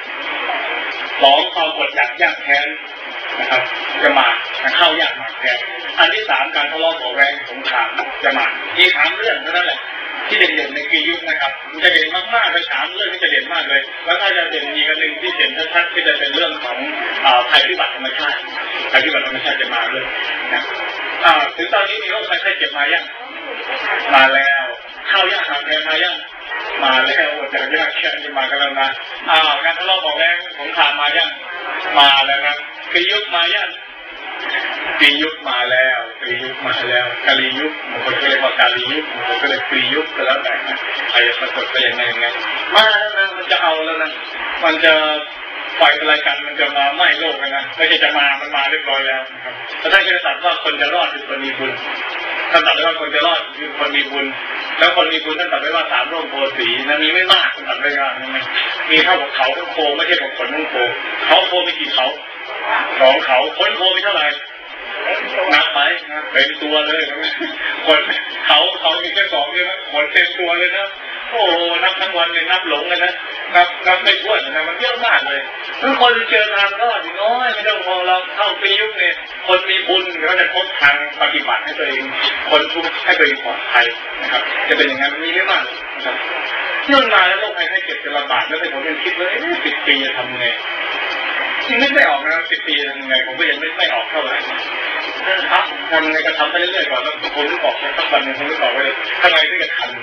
2ความอดอยากยากแค้นนะครับจะมาเข้ายากมาแค้นอันที่3การทะเลาะเบาะแว้งสงครามจะมามี3 เรื่องเท่านั้นแหละที่เด่นๆในปียุคนะครับมันจะเด่นมากๆเลย3 เรื่องที่จะเด่นมากเลยแล้วถ้าจะเด่นอีกอันหนึ่งที่เด่นชัดๆก็จะเป็นเรื่องของภัยพิบัติธรรมชาติภัยพิบัติธรรมชาติจะมาด้วยนะถึงตอนนี้มีโรคภัยไข้เจ็บมายังมาแล้วเข้ายากมาแค้นมายังมาแล้วจากยากแค้นจะมากันแล้วนะการทะเลาะเบาะแว้งสงครามมายังมาแล้วนะปียุคมายังปียุคมาแล้วกาลียุคบางคนก็เรียกว่ากาลียุคบางคนก็เรียกปียุคก็แล้วแต่ใครจะปรากฏไปยังไงมาแล้วนะมันจะเอาแล้วนะมันจะไฟอะไรกันมันจะมาไหม้โลกกันนะไม่ใช่จะมันมาเรียบร้อยแล้วนะครับแต่ท่านก็จะตรัสว่าคนจะรอดคือคนมีบุญท่านตรัสไว้ว่าคนจะรอดคือคนมีบุญแล้วคนมีบุญท่านตรัสไว้ว่า3 ร่มโพสีนะมีไม่มากท่านตรัสไว้ว่ามีเท่ากับเขาทั้งโคไม่ใช่กับคนทั้งโคเขาโคมีกี่เขา2 เขาคนโคมีเท่าไหร่นับไหมเป็นตัวเลยคนเขามีแค่2ใช่ไหมคนเต็มตัวเลยนะโอ้นับทั้งวันเลยนับหลงเลยนะนับไม่ถ้วนนะมันเยอะมากเลยทุกคนเจอทางรอดน้อยไม่ต้องมองเราเข้าปียุคเนี่ยคนมีบุญก็จะพบทางปฏิบัติให้ตัวเองคนทุกข์ให้ตัวเองปลอดภัยนะครับจะเป็นอย่างนั้นมีไม่มากนะครับเรื่องมาแล้วโรคภัยไข้เจ็บจะระบาดแล้วผมยังคิดเลย10 ปีจะทำไงยังไม่ออกนะ10 ปีทำไงผมก็ยังไม่ออกเท่าไหร่ทำไงก็ทำไปเรื่อยๆก่อนแล้วคนรู้บอกสักวันนึงคนรู้บอกไว้เลยทำไมถึงจะทัน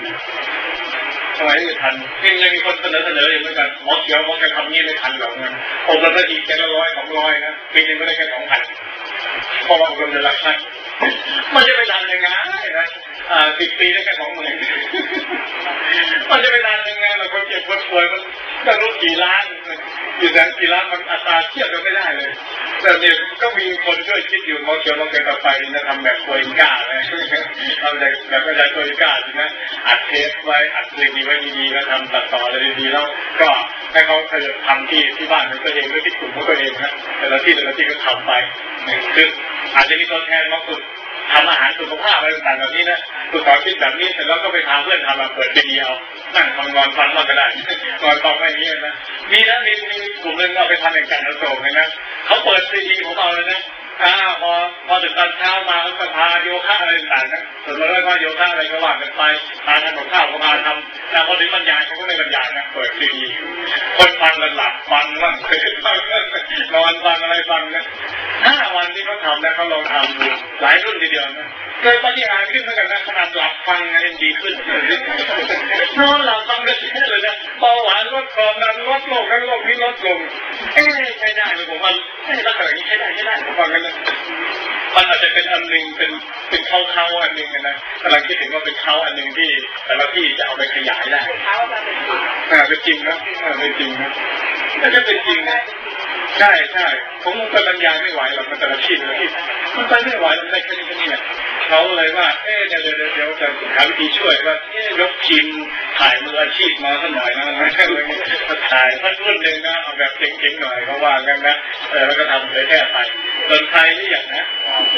ยังมีคนเสนออย่างเหมือนกันหมอเขียวหมอจะทำงี้ไม่ทันหรอกนะผมเราได้อีกแค่100-200นะปีนึงก็ได้แค่2,000เพราะว่าผมจะรักท่านมันจะไปทันยังไงนะ10 ปีได้แค่20,000มันจะไปทันยังไงเราคนเจ็บคนป่วยมันก็รู้กี่ล้านอยู่แสนกี่ล้านมันอัตราเทียบกันไม่ได้เลยแต่เนี่ยก็มีคนช่วยคิดอยู่หมอเขียวเราเกิดต่อไปจะทำแบบโคอิงก้าเลยทำแบบกระจายโคอิงก้าใช่ไหมอัดเทปไว้อัดเพลงนี้ไว้ดีๆแล้วทำตัดต่ออะไรดีๆแล้วก็ให้เขาทำที่บ้านของตัวเองหรือที่กลุ่มของตัวเองนะแต่ละที่ก็ทำไปคืออาจจะมีตัวแทนมาฝึกทำอาหารสุขภาพอะไรต่างๆแบบนี้นะฝึกสอนคิดแบบนี้เสร็จแล้วก็ไปพาเพื่อนทำมาเปิดวิดีโอนั่งทำงอนฟังก็ได้งอนฟังอะไรนี้นะมีกลุ่มนึงเอาไปทำในการโศกเลยนะเขาเปิดซีดีผมเอาเลยนะพอถึงตอนเช้ามาก็พาโยคะอะไรต่างๆนะส่วนเราก็โยคะอะไรก็ว่ากันไปพาทำกับข้าวก็พาทำแล้วพอถึงบรรยายเขาก็ไม่บรรยายนะเปิดซีดีคนฟังกันหลับฟังบ้างนอนฟังอะไรฟังนะ5 วันที่เขาทำนะเขาลองทำดูหลายรุ่นทีเดียวนะเกิดปฏิหารขึ้นเหมือนกันนะขนาดหลับฟังยังดีขึ้นนอนหลับฟังก็ดีเลยนะเบาหวานลดความดันลดโรคนั้นโรคนี้ลดลงใช้ได้เลยผมว่าลักษณะนี้ใช้ได้ผมฟังกันนะมันอาจจะเป็นอันหนึ่งเป็นเขาอันหนึ่งนะกำลังคิดถึงว่าเป็นเขาอันหนึ่งที่แต่ละที่จะเอาไปขยายได้เป็นจริงนะเป็นจริงนะถ้าจะเป็นจริงนะใช่ผมก็บรรยายไม่ไหวหรอกมันแต่ละที่มันไปไม่ไหวมันได้แค่นี้เนี่ยเขาเลยว่าเดี๋ยวจะหาวิธีช่วยว่ายกทีมถ่ายมืออาชีพมาสักหน่อยนะมาถ่ายสักรุ่นหนึ่งนะเอาแบบเก่งๆหน่อยเขาว่ากันนะแล้วก็ทำเลยแค่ไปส่วนใครที่อย่างนะ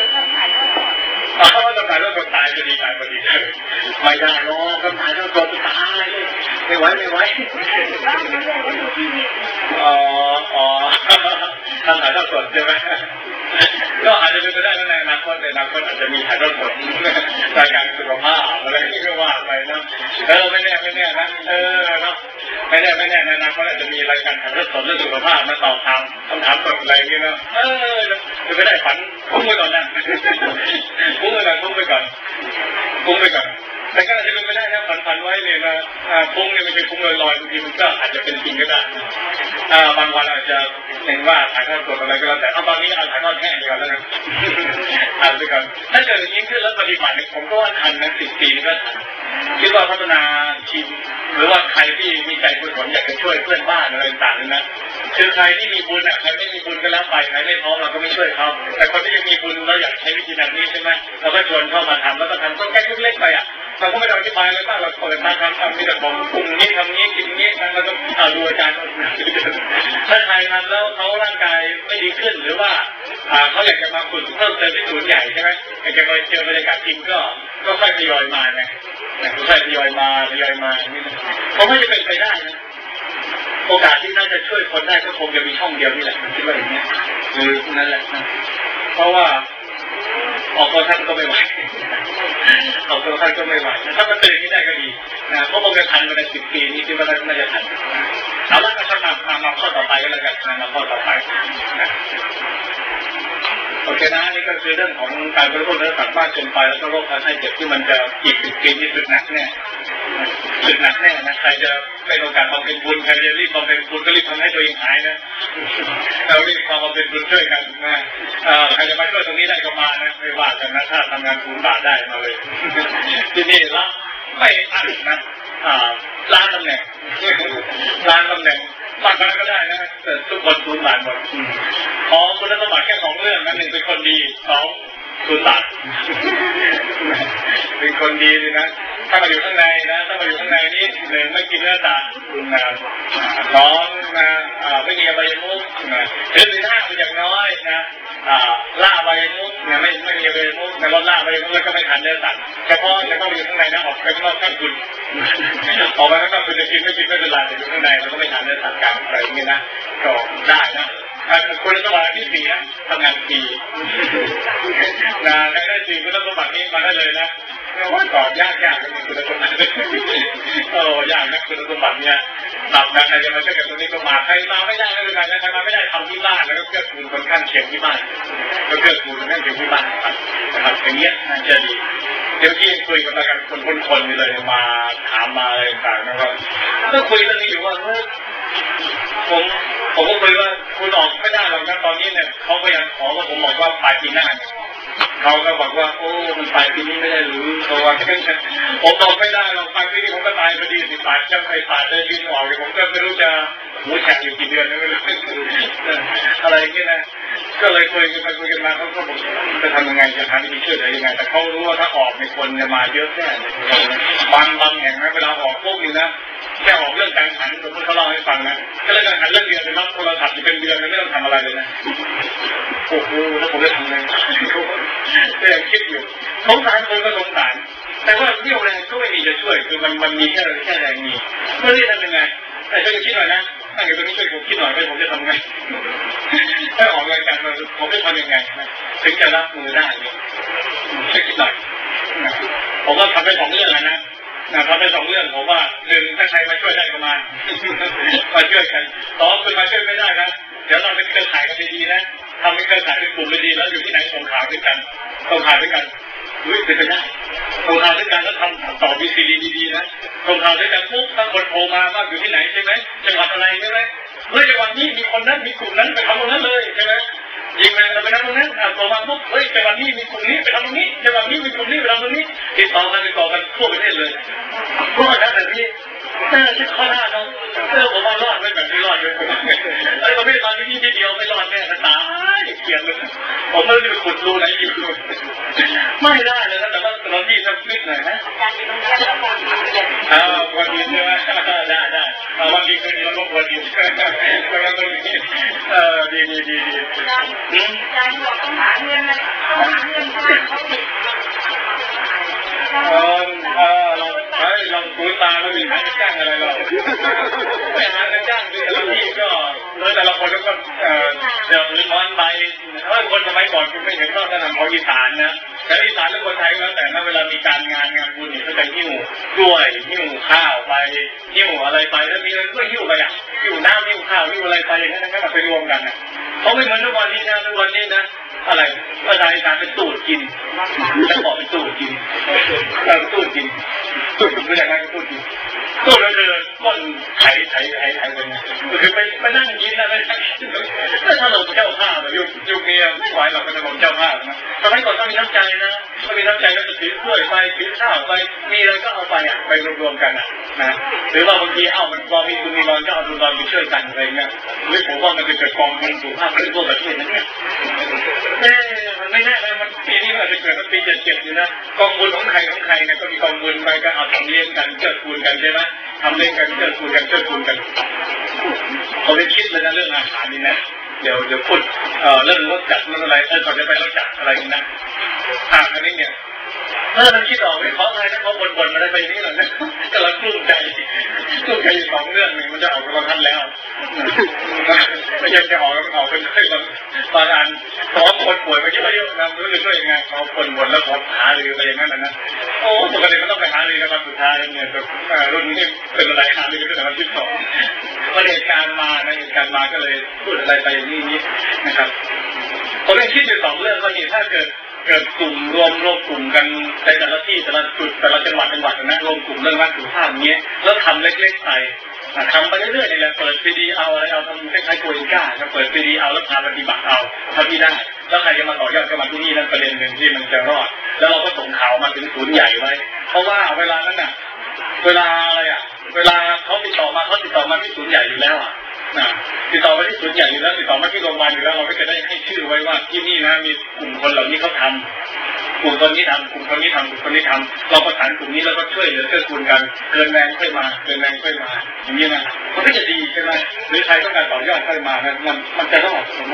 เขาจะถ่ายแล้วคนตายจะดีตายพอดีไม่ได้หรอกคนตายแล้วคนตายไม่ไหวทำถ่ายทอดสดใช่ไหมก็อาจจะเป็นไปได้ในอนาคตอาจจะมีถ่ายทอดสดรายการสุขภาพอะไรที่ก็ว่าไปนะไม่แน่นะเนาะไม่แน่ในอนาคตอาจจะมีรายการถ่ายทอดสดเรื่องสุขภาพมาตอบคำถามสดอะไรอย่างเงี้ยนะจะไม่ได้ฝันพุ่งไปก่อนนะพุ่งไปก่อนแต่ก็อาจจะเป็นไปได้นะฝันไว้เนี่ยนะพุ่งเนี่ยไม่ใช่พุ่งลอยๆบางทีมันก็อาจจะเป็นจริงก็ได้บางวันอาจจะเห็นว่าถ่ายทอดสดอะไรก็แล้วแต่ตอนนี้เอาถ่ายทอดแห้งดีกว่าแล้วนะถ่ายไปก่อนถ้าเกิดอย่างนี้ขึ้นแล้วปฏิบัติผมก็ว่าทันนะ10 ปีก็คิดว่าพัฒนาทีมหรือว่าใครที่มีใจกุศลอยากจะช่วยเพื่อนบ้านอะไรต่างๆนะคือใครที่มีบุญใครไม่มีบุญก็แล้วไปใครไม่พร้อมเราก็ไม่ช่วยเขาแต่คนที่ยังมีบุญเราอยากใช้วิธีแบบนี้ใช่ไหมเราก็ชวนเข้ามาทำแล้วก็ทำก็แค่เล็กๆไปเราก็ไม่ต้องอธิบายเลยว่าเราเปิดมาทำนี่แต่บอกปรุงนี้ทำนี้กินนี้นั่นเราก็ดูอาจารย์ถ้าใครทำแล้วเขาร่างกายไม่ดีขึ้นหรือว่าเขาอยากจะมาฝึกเพิ่มเติมที่ศูนย์ใหญ่ใช่ไหมอยากจะมาเจอบรรยากาศจริงก็ค่อยทยอยมาไงค่อยทยอยมาเพราะไม่จะเป็นไปได้นะโอกาสที่น่าจะช่วยคนได้ก็คงจะมีช่องเดียวนี่แหละคิดว่าอย่างนี้คือนั่นแหละเพราะว่าออกตัวท่านก็ไม่ไหวถ้ามันตื่นนี่ได้ก็ดีนะเพราะคงจะทันใน10 ปีนี้คิดว่าน่าจะทันเอาละก็มาข้อต่อไปก็แล้วกันมาข้อต่อไปโอเคนะนี่ก็คือเรื่องของการบริโภคเนื้อสัตว์มากเกินไปแล้วก็โรคภัยไข้เจ็บที่มันจะอีก10 ปีนี่สุดหนักแน่นะใครจะเป็นโอกาสบำเพ็ญบุญใครจะรีบบำเพ็ญบุญก็รีบทำให้ตัวเองหายนะเรารีบความบำเพ็ญบุญช่วยกันนะใครจะมาช่วยตรงนี้ได้ก็มานะไม่ว่ากันนะถ้าทำงาน0 บาทได้มาเลยที่นี่ละไม่อั้นนะล้านตำแหน่งบางครั้งก็ได้นะแต่ทุกคน0 บาทหมดขอคุณสมบัติแค่2 เรื่องนะ1เป็นคนดี2 0 บาทเป็นคนดีเลยนะถ้ามาอยู่ข้างในนะนี่1ไม่กินเนื้อสัตว์2นะไม่มีอบายมุขถือศีล 5เป็นอย่างน้อยนะล่าอบายมุขนะไม่มีอบายมุขนะลดล่าอบายมุขแล้วก็ไม่ทานเนื้อสัตว์เฉพาะอยู่ข้างในนะออกไปข้างนอกข้างคุณออกไปข้างนอกคุณจะกินไม่เป็นไรแต่อยู่ข้างในเราก็ไม่ทานเนื้อสัตว์กันอะไรอย่างนี้นะก็ได้นะคุณสมบัติที่4นะทำงานดีนะได้4คุณสมบัตินี้มาได้เลยนะว่าก่อนยากก็มีคุณสมบัติยากนะคุณสมบัติเนี่ยตับนะใครจะมาช่วยกับตรงนี้ก็มาใครมาไม่ได้ไม่เป็นไรนะใครมาไม่ได้ทำที่บ้านแล้วก็เกื้อกูลคนข้างเคียงที่บ้านก็เกื้อกูลคนข้างเคียงที่บ้านนะครับอย่างเงี้ยน่าจะดีเดี๋ยวที่คุยกับกันคนนี่เลยมาถามมาอะไรต่างๆนะครับก็คุยเรื่องนี้อยู่ว่าผมก็คุยว่าคุณออกไม่ได้หรอกนะตอนนี้เนี่ยเขาก็ยังขอว่าผมบอกว่าปลายปีหน้าเขาก็บอกว่าโอ้มันปลายปีนี้ไม่ได้หรือเขาว่าผมบอกไม่ได้หรอกปลายปีนี้ผมก็ตายพอดีสิปากจะไปปากจะยืนออกผมก็ไม่รู้จะหูแฉกอยู่กี่เดือนไม่รู้อะไรอย่างเงี้ยนะก็เลยคุยกันมาเขาก็บอกจะทำยังไงจะหาวิธีช่วยได้ยังไงแต่เขารู้ว่าถ้าออกในคนจะมาเยอะแน่บางแห่งนะเวลาออกพวกนี้นะแค่ออกเรื่องการขันสมมติเขาเล่าให้ฟังนะก็เรื่องการขันเรื่องเดียวเลยรับโทรศัพท์อยู่เป็นเดือนไม่ต้องทำอะไรเลยนะโอ้โหแล้วผมจะทำไงก็ยังคิดอยู่สงสารคนก็สงสารแต่ว่าเรี่ยวแรงก็ไม่มีจะช่วยคือมันมีแค่แรงมีเพื่อที่ทำยังไงแต่ช่วยคิดหน่อยนะนั่งอยู่ตรงนี้ช่วยผมคิดหน่อยว่าผมจะทำไงถ้าออกรายการมาผมจะทำยังไงถึงจะรับมือได้เนี่ยช่วยคิดหน่อยผมก็ทำไป2 เรื่องนะทำไป2 เรื่องผมว่า1ถ้าใครมาช่วยได้ก็มาช่วยกัน2คือมาช่วยไม่ได้นะเดี๋ยวเราเป็นเครือข่ายกันดีๆนะทำเป็นเครือข่ายเป็นกลุ่มดีๆแล้วอยู่ที่ไหนส่งข่าวด้วยกันส่งข่าวด้วยกันเป็นไปได้ส่งข่าวด้วยกันแล้วทำต่อวีซีดีๆนะส่งข่าวด้วยกันปุ๊บถ้าคนโทรมาว่าอยู่ที่ไหนใช่ไหมจังหวัดอะไรใช่ไหมเฮ้ยจังหวัดนี้มีคนนั้นมีกลุ่มนั้นไปทำตรงนั้นเลยใช่ไหมยิงไปเราไปทำตรงนั้นโทรมาปุ๊บเฮ้ยจังหวัดนี้มีกลุ่มนี้ไปทำตรงนี้จังหวัดนี้มีกลุ่มนี้ไปทำตรงนี้ติดต่อกันทั่วประเทศเลยเพราะว่าแบบนี้คิดข้อหน้าเขาผมว่ารอดไม่แบบนี้รอดเลยผมไอ้ประเภทตอนนี้ที่เดียวไม่รอดแน่ตายเกลียดเลยผมไม่ได้ไปขุดรูไหนอยู่ไม่ได้เลยนะแต่ว่าตอนที่สักนิดหน่อยนะวันดีใช่ไหมได้วันดีคืนนี้เราวันดีดีการบอกต้องหาเงินนะต้องหาเงินเขาติดเราคุยตาเรามีหาจ้างอะไรเราไม่หาจ้างคือแต่ละที่ก็แล้วแต่ละคนก็เดี๋ยวรื้อร้อนไปถ้าคนสมัยก่อนคุณไม่เห็นก็จะนำของอีสานนะแต่อีสานทุกคนไทยแล้วแต่เวลามีการงานบุญเนี่ยก็จะหิ้วกล้วยหิ้วข้าวไปหิ้วอะไรไปแล้วมีอะไรก็หิ้วไปอ่ะหิ้วน้ำหิ้วข้าวหิ้วอะไรไปอย่างนั้นก็ไปรวมกันนะเขาไม่เหมือนทุกวันนี้นะทุกวันนี้นะอะไรภาษาอีสานเป็นตูดกินแล้วบอกเป็นตูดกินตูดกินตูดไม่ใช่ไงตูดกินตูดก็คือก้นไถเป็นไงคือไปนั่งกินนะไม่ถ้าเราเจ้าภาพยุคนี้ไม่ไหวเราก็จะบอกเจ้าภาพนะทำให้ก่อนต้องมีน้ำใจนะต้องมีน้ำใจแล้วจะถือกล้วยไปถือข้าวไปมีอะไรก็เอาไปอ่ะไปรวมๆกันนะหรือว่าบางทีมันพอมีคุณมีรอนก็เอาดูรอนไปช่วยกันอะไรเงี้ยผมว่ามันจะเกิดกองทุนสุขภาพทั่วประเทศนะเนี่ยมันไม่แน่เลยมันปีนี้มันอาจจะเกิดมันปี77อยู่นะกองบุญของใครเนี่ยก็มีกองบุญไปก็เอาทำเลี้ยงกันเกิดคูณกันใช่ไหมทำเลี้ยงกันเกิดคูณกันผมได้คิดเลยนะเรื่องอาหารนี่นะเดี๋ยวพูดเรื่องรถจักรอะไรก่อนจะไปรถจักรอะไรนะอันนี้เนี่ยมันคิดออกไม่ขออะไรนะเขาบ่นมาได้ไปนี้หรอกนะกำลังกลุ้มใจอยู่2 เรื่องนึงมันจะออกกระทันแล้วไม่ใช่จะออกแล้วมันออกเป็นค่อยตอนอ่านขอคนป่วยมาเยอะๆนะไม่รู้จะช่วยยังไงเขาบ่นแล้วขอหารือไปอย่างนั้นนะโอ้ปกติมันต้องไปหารือกันวันสุดท้ายเนี่ยรุ่นนี้เป็นอะไรหารือกันตั้งแต่วันที่2พอเหตุการณ์มาก็เลยพูดอะไรไปอย่างนี้นะครับผมยังคิดอยู่2 เรื่องว่านี่ถ้าเกิดกลุ่มรวมกลุ่มกันในแต่ละที่แต่ละจุดแต่ละจังหวัดนะรวมกลุ่มเรื่องรักสุขภาพนี้แล้วทำเล็กๆไปทำไปเรื่อยๆนี่แหละเปิดซีดีเอาอะไรเอาทำคล้ายๆโคอินก้าเปิดซีดีเอาแล้วพาปฏิบัติเอาเท่าที่ได้แล้วใครจะมาต่อยอดก็มาที่นี่นั่นประเด็นหนึ่งที่มันจะรอดแล้วเราก็ส่งข่าวมาถึงศูนย์ใหญ่ไว้เพราะว่าเวลานั้นน่ะเวลาเขาติดต่อมาที่ศูนย์ใหญ่อยู่แล้วติดต่อมาที่ศูนย์ใหญ่อยู่แล้วติดต่อมาที่โรงพยาบาลอยู่แล้วเราก็จะได้ให้ชื่อไว้ว่าที่นี่นะมีกลุ่มคนเหล่านี้เขาทำกลุ่มคนนี้ทำกลุ่มคนนี้ทำกลุ่มคนนี้ทำเราประสานกลุ่มนี้แล้วก็ช่วยเหลือเกื้อกูลกันเกินแรงค่อยมาอย่างนี้นะมันก็จะดีใช่ไหมหรือใครต้องการต่อยอดค่อยมานะมันจะรอดใช่ไหม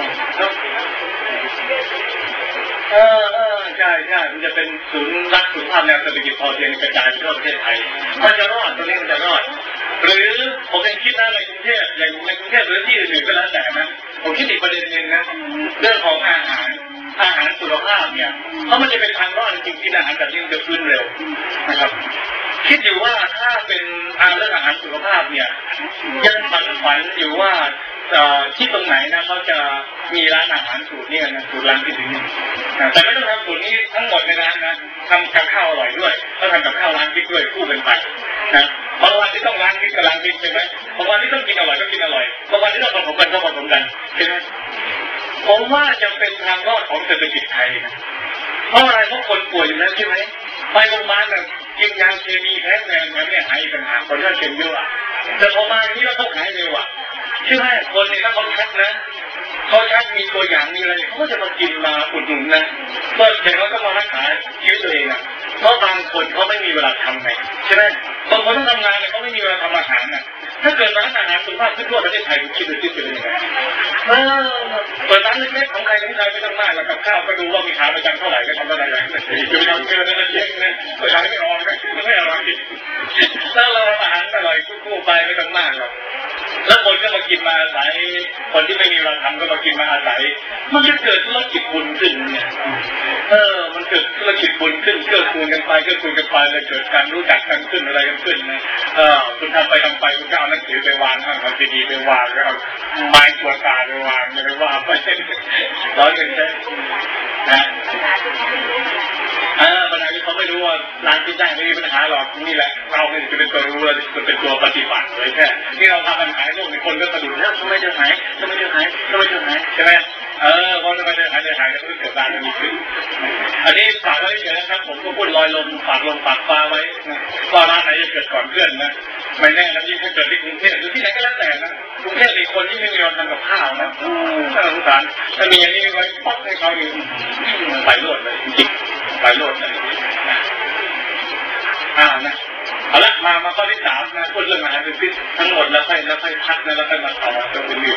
ใช่มันจะเป็นศูนย์รักสุขภาพแนวเศรษฐกิจพอเพียงกระจายทั่วประเทศไทยมันจะรอดตรงนี้มันจะรอดหรือผมยังคิดนะในกรุงเทพอย่างในกรุงเทพหรือที่อื่นก็แล้วแต่นะผมคิดอีกประเด็นหนึ่งนะเรื่องของอาหารสุขภาพเนี่ยเพราะมันจะเป็นทางรอดจริงๆอาหารแบบนี้จะฟื้นเร็วนะครับคิดอยู่ว่าถ้าเป็นเรื่องอาหารสุขภาพเนี่ยยังฝันอยู่ว่าที่ตรงไหนนะเขาจะมีร้านอาหารสูตรนี่นะสูตรร้านที่ถึงแต่ไม่ต้องทำสูตรนี้ทั้งหมดในร้านนะทำกับข้าวอร่อยด้วยแล้วทำกับข้าวร้านพริกด้วยคู่กันไปนะบางวันที่ต้องร้านพริกกับร้านพริกใช่ไหมบางวันที่ต้องกินอร่อยก็กินอร่อยบางวันที่ต้องผสมกันก็ผสมกันใช่ไหมผมว่าจะเป็นทางรอดของเศรษฐกิจไทยนะเพราะอะไรเพราะคนป่วยอยู่แล้วใช่ไหมไปโรงพยาบาลแบบกินยาเคมีแพ้แรงมันเนี่ยหายปัญหาคนที่เป็นเยอะแต่พอมาที่แล้วเขาหายเร็วใช่ไหมคนเนี่ยถ้าเขาชักนะเขาชักมีตัวอย่างมีอะไรเขาก็จะมากินมาอุดหนุนนะก็อย่างนั้นก็มารักษาชีวิตตัวเองอ่ะเพราะบางคนเขาไม่มีเวลาทำไงใช่ไหมบางคนต้องทำงานเนี่ยเขาไม่มีเวลาทำอาหารน่ะถ้าเกิดร้านอาหารสุขภาพขึ้นทั่วประเทศไทยคิดดูเป็นยังไงเปิดร้านเล็กๆของใครไม่ต้องมากแล้วกับข้าวก็ดูว่ามีขาประจำเท่าไหร่ก็ทำอะไรอย่างเงี้ยคือทำเกินนั่นเองนะเปิดร้านไม่ออกนะไม่อร่อยแล้วเราอาหารอร่อยคู่ไปไม่ต้องมากหรอกแล้วคนก็มากินมาอาศัยคนที่ไม่มีเวลาทำก็มากินมาอาศัยมันจะเกิดธุรกิจบุญขึ้นเนี่ยมันเกิดธุรกิจบุญขึ้นเกื้อกูลกันไปเลยเกิดการรู้จักกันขึ้นอะไรกันขึ้นนะคุณทำไปคุณก็เอาหนังสือไปวางเอาซีดีไปวางแล้วเอาไม้ตัวตาไปวางไม่ว่าไปร้อยกันใช่นะปัญหาที่เขาไม่รู้ว่าร้านที่ได้ไม่มีปัญหาหรอกนี่แหละเราเนี่ยจะเป็นตัวรู้เราจะเป็นตัวปฏิบัติเลยแค่ที่เราทำปัญหาโลกในคนก็สะดุดแล้วทำไมจะหายใช่ไหมเพราะทำไมจะหายก็ต้องเกิดการมีขึ้นอันนี้ฝากไว้เฉยนะครับผมก็พูดลอยลมฝากฟ้าไว้ว่าร้านไหนจะเกิดก่อนเพื่อนนะไม่แน่แล้วยิ่งถ้าเกิดที่กรุงเทพหรือที่ไหนก็แล้วแต่นะกรุงเทพมีคนที่ไม่มีวันทำกับข้าวนะน่าสงสารถ้ามีอย่างนี้ไว้ป๊อกให้เขาอยู่ไปโลดเลยจริงไปโลดเลยนะเอาละมาข้อที่3นะพูดเรื่องอาหารเป็นพิษทั้งหมดแล้วค่อยพักนะแล้วค่อยมาต่อจนเป็นเรื่อง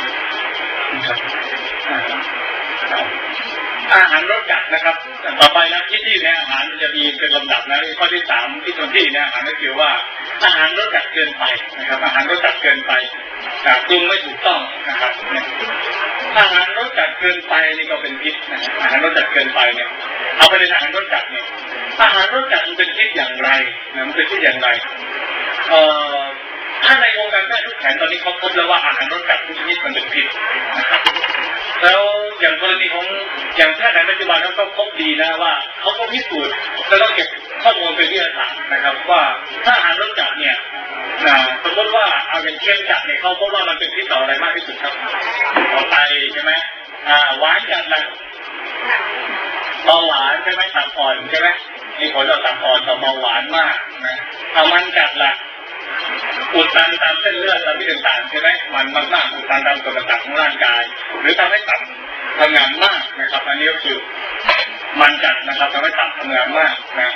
อาหารรสจัดนะครับต่อไปนะที่ในอาหารมันจะมีเป็นลำดับนะข้อที่3ที่ตรงที่ในอาหารก็คือว่าอาหารรสจัดเกินไปนะครับอาหารรสจัดเกินไปปรุงไม่ถูกต้องนะครับอาหารรสจัดเกินไปนี่ก็เป็นพิษนะอาหารรสจัดเกินไปเนี่ยเอาไปในอาหารรสจัดเนี่ยอาหารรสจัดมันเป็นพิษอย่างไรมันเป็นพิษอย่างไรถ้าในวงการแพทย์ทุกแผนตอนนี้เขาพบแล้วว่าอาหารรสจัดทุกชนิดมันเป็นพิษนะครับแล้วอย่างกรณีของอย่างแพทย์ในปัจจุบันก็พบดีนะว่าเขาก็พิสูจน์แล้วก็เก็บข้อมูลเป็นวิทยาศาสตร์นะครับว่าถ้าอาหารรสจัดเนี่ยสมมติว่าเอาเป็นเค็มจัดเนี่ยเขาพบว่ามันเป็นพิษต่ออะไรมากที่สุดครับต่อไตใช่ไหมหวานจัดละเบาหวานใช่ไหมตับอ่อนใช่ไหมมีผลต่อตับอ่อนต่อเบาหวานมากนะเอามันจัดละอุดตันตามเส้นเลือดตามที่ต่างๆใช่ไหมมันมากๆอุดตันตามส่วนต่างๆของร่างกายหรือทำให้ตับทำงานมากนะครับอันนี้ก็คือมันจัดนะครับทำให้ตับทำงานมากนะ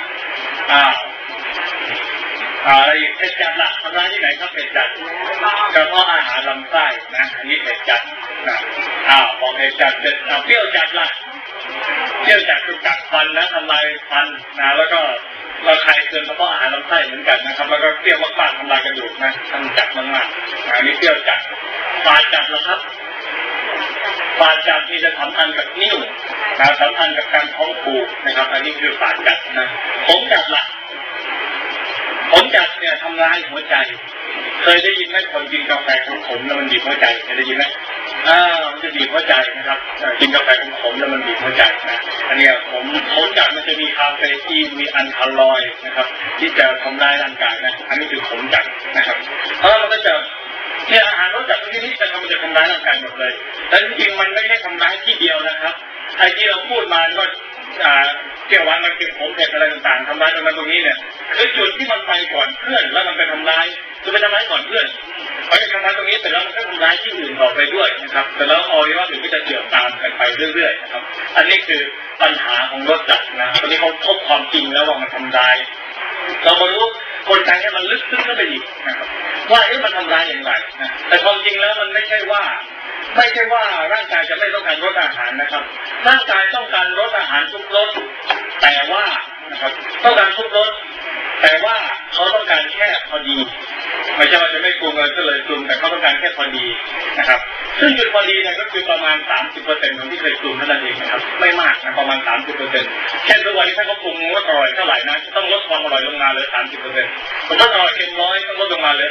อะไรเผ็ดจัดละทำร้ายที่ไหนครับเผ็ดจัดกระเพาะอาหารลำไส้นะอันนี้เผ็ดจัดนะพอเผ็ดจัดเปรี้ยวจัดละเปรี้ยวจัดคือกัดฟันนะทำลายฟันนะแล้วก็เราคลายเกินกระเพาะอาหารลำไส้เหมือนกันนะครับแล้วก็เปรี้ยวมากๆทำลายกระดูกนะทำจัดมากๆอันนี้เปรี้ยวจัดฝาดจัดละครับฝาดจัดที่จะสัมพันธ์กับนิ้วสัมพันธ์กับการท้องผูกนะครับอันนี้คือฝาดจัดนะผมจัดละผมจัดเนี่ยทำลายหัวใจเคยได้ยินไหมคนกินกาแฟขมๆแล้วมันบีบหัวใจเคยได้ยินไหมมันจะบีบหัวใจนะครับกินกาแฟขมๆแล้วมันบีบหัวใจนะอันนี้ผมจัดมันจะมีคาเฟอีนมีอัลคาลอยด์นะครับที่จะทำลายร่างกายนะอันนี้คือผมจัดนะครับมันก็จะเนี่ยอาหารรสจัดที่นี่จะทำร้ายร่างกายหมดเลยแต่จริงๆมันไม่ใช่ทำร้ายที่เดียวนะครับไอ้ที่เราพูดมาก็เกี่ยวกับมันเป็นผมเผ็ดอะไรต่างๆทำร้ายตรงนี้เนี่ยคือจุดที่มันไปก่อนเพื่อนแล้วมันไปทำร้ายคือไปทำร้ายก่อนเพื่อนไปทำร้ายตรงนี้แต่แล้วมันก็ทำร้ายที่อื่นต่อไปด้วยนะครับแต่แล้วอวัยวะอื่นก็จะเจือตามกันไปเรื่อยๆนะครับอันนี้คือปัญหาของรสจัดนะตอนนี้เขาพบความจริงแล้วว่ามันทำร้ายเรามารู้กลไกให้มันลึกซึ้งเข้าไปอีกนะครับว่ามันทำร้ายอย่างไรนะแต่ความจริงแล้วมันไม่ใช่ว่าร่างกายจะไม่ต้องการรสอาหารนะครับร่างกายต้องการรสอาหารทุกรสแต่ว่านะครับต้องการทุกรสแต่ว่าเขาต้องการแค่พอดีไม่ใช่ว่าจะไม่ปรุงเลยก็เลยปรุงแต่เขาต้องการแค่พอดีนะครับซึ่งจุดพอดีเนี่ยก็คือประมาณ 30% ของที่เคยปรุงเท่านั้นเองนะครับไม่มากนะประมาณ 30% เช่นทุกวันนี้ถ้าเขาปรุงว่าอร่อยเท่าไหร่นะต้องลดความอร่อยลงมาเหลือ 30% ผมว่าอร่อยเต็ม100ต้องลดลงมาเหลือ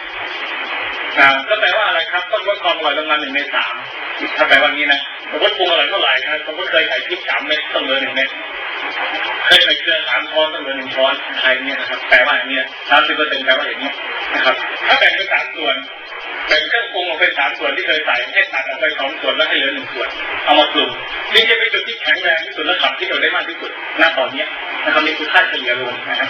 30ก็แปลว่าอะไรครับต้องลดความอร่อยลงมา1 ใน 3ถ้าแปลว่างี้นะผมว่าปรุงอร่อยเท่าไหร่นะผมก็เคยใส่พริก3 เม็ดต้องเหลือ1 เม็ดเคยใส่เกลือ3 ช้อนต้องเหลือ1 ช้อนไทยเนี่ยนะครับแปลว่าอย่างนี้ 30% แปลว่าอย่างนี้นะครับถ้าแบ่งเป็น3 ส่วนแบ่งเครื่องปรุงออกเป็น3 ส่วนที่เคยใส่ให้ตัดออกไป2 ส่วนแล้วให้เหลือ1 ส่วนเอามาปรุงนี่จะเป็นจุดที่แข็งแรงที่สุดและขับที่เราได้มากที่สุดณตอนนี้นะครับนี่คือค่าเฉลี่ยรวมนะครับ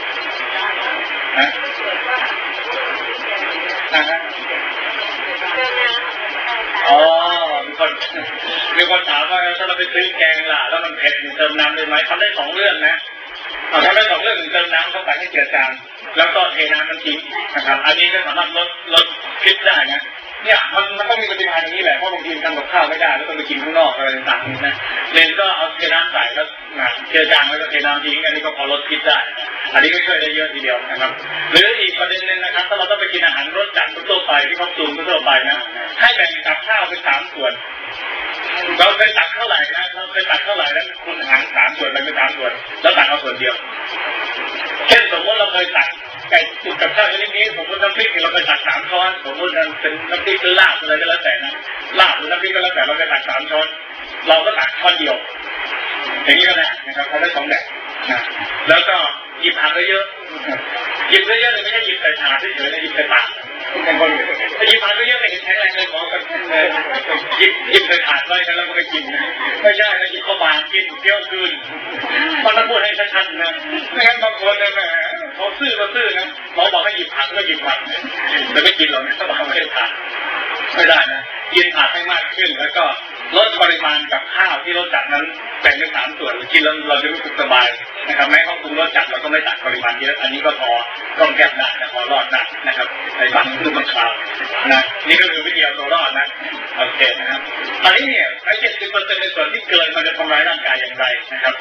มีคนถามว่าถ้าเราไปซื้อแกงล่ะแล้วมันเผ็ดเติมน้ำได้ไหมทำได้2 เรื่องนะทำได้2 เรื่องเติมน้ำเข้าไปให้เจือจางแล้วก็เทน้ำมันทิ้งนะครับอันนี้ก็สามารถลดพิษได้นะเนี่ยมันต้องมีปฏิภาณอย่างนี้แหละเพราะบางทีทำกับข้าวไม่ได้แล้วต้องไปกินข้างนอกอะไรต่างๆนะเลนก็เอาเทน้ำใส่แล้วเจือจางแล้วก็เทน้ำทิ้งอันนี้ก็พอลดพิษได้อันนี้ก็ช่วยได้เยอะทีเดียวนะครับหรืออีกประเด็นหนึ่งนะครับถ้าเราต้องไปกินอาหารรสจัดทั่วไปที่เขาปรุงทั่วไปนะให้แบ่งกับข้าวเป็น3 ส่วนเราเคยตักเท่าไหร่นะเราเคยตักเท่าไหร่แล้วคุณหาร3 ส่วนเป็น3 ส่วนแล้วตักเอาส่วนเดียวเช่นสมมติเราเคยตักไก่จุกกับข้าวชนิดนี้สมมติน้ำพริกเราเคยตัก3 ช้อนสมมติเป็นน้ำพริกหรือลาบอะไรก็แล้วแต่นะลาบหรือน้ำพริกก็แล้วแต่เราเคยตัก3 ช้อนเราก็ตักช้อนเดียวอย่างนี้ก็ได้นะครับเขาได้2 แบบนะแล้วก็หยิบผักเยอะหยิบเยอะเลยไม่ใช่หยิบใส่ถาดเฉยๆนะหยิบใส่ปากบางคนหยิบผักเยอะเลยเห็นแข็งแรงเลยหมอก็หยิบใส่ถาดไว้แล้วก็ไปกินไม่ใช่นะหยิบเข้าปากกินเคี้ยวคืนมันต้องพูดให้ชัดๆนะไม่งั้นบางคนเนี่ยเขาซื่อนะหมอบอกให้หยิบผักก็หยิบผักแต่ไม่กินหรอกถ้าบอกไม่ได้ผักไม่ได้นะกินผักให้มากขึ้นแล้วก็ลดปริมาณกับข้าวที่รสจัดนั้นแบ่งเป็น3 ส่วนกินแล้วเราจะรู้สึกสบายนะครับแม้เขาปรุงรสจัดเราก็ไม่ตัดปริมาณเยอะอันนี้ก็พอต้องแก้ได้นะพอรอดได้นะครับในบางฤดูบางคราวนะนี่ก็คือวิธีเอาตัวรอดนะโอเคนะครับอันนี้เนี่ยไอ้ 70% ในส่วนที่เกินมันจะทำลายร่างกายอย่างไรนะครับ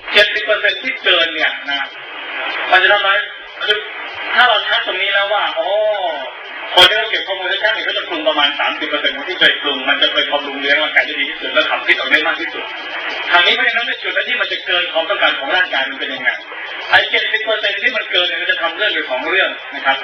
70% ที่เกินเนี่ยนะมันจะทำลายคือถ้าเราชัดตรงนี้แล้วว่าโอ้คนที่เราเก็บข้อมูลได้แค่ไหนก็จะปรุงประมาณ 30% ของที่เคยปรุงมันจะเป็นบำรุงเลี้ยงร่างกายได้ดีที่สุดและขับพิษออกได้มากที่สุดทางนี้เพราะฉะนั้นในจุดที่มันจะเกินความต้องการของร่างกายมันเป็นยังไงไอ้ 70% ที่มันเกินเนี่ยมันจะทำเรื่องอยู่2 เรื่องนะครับ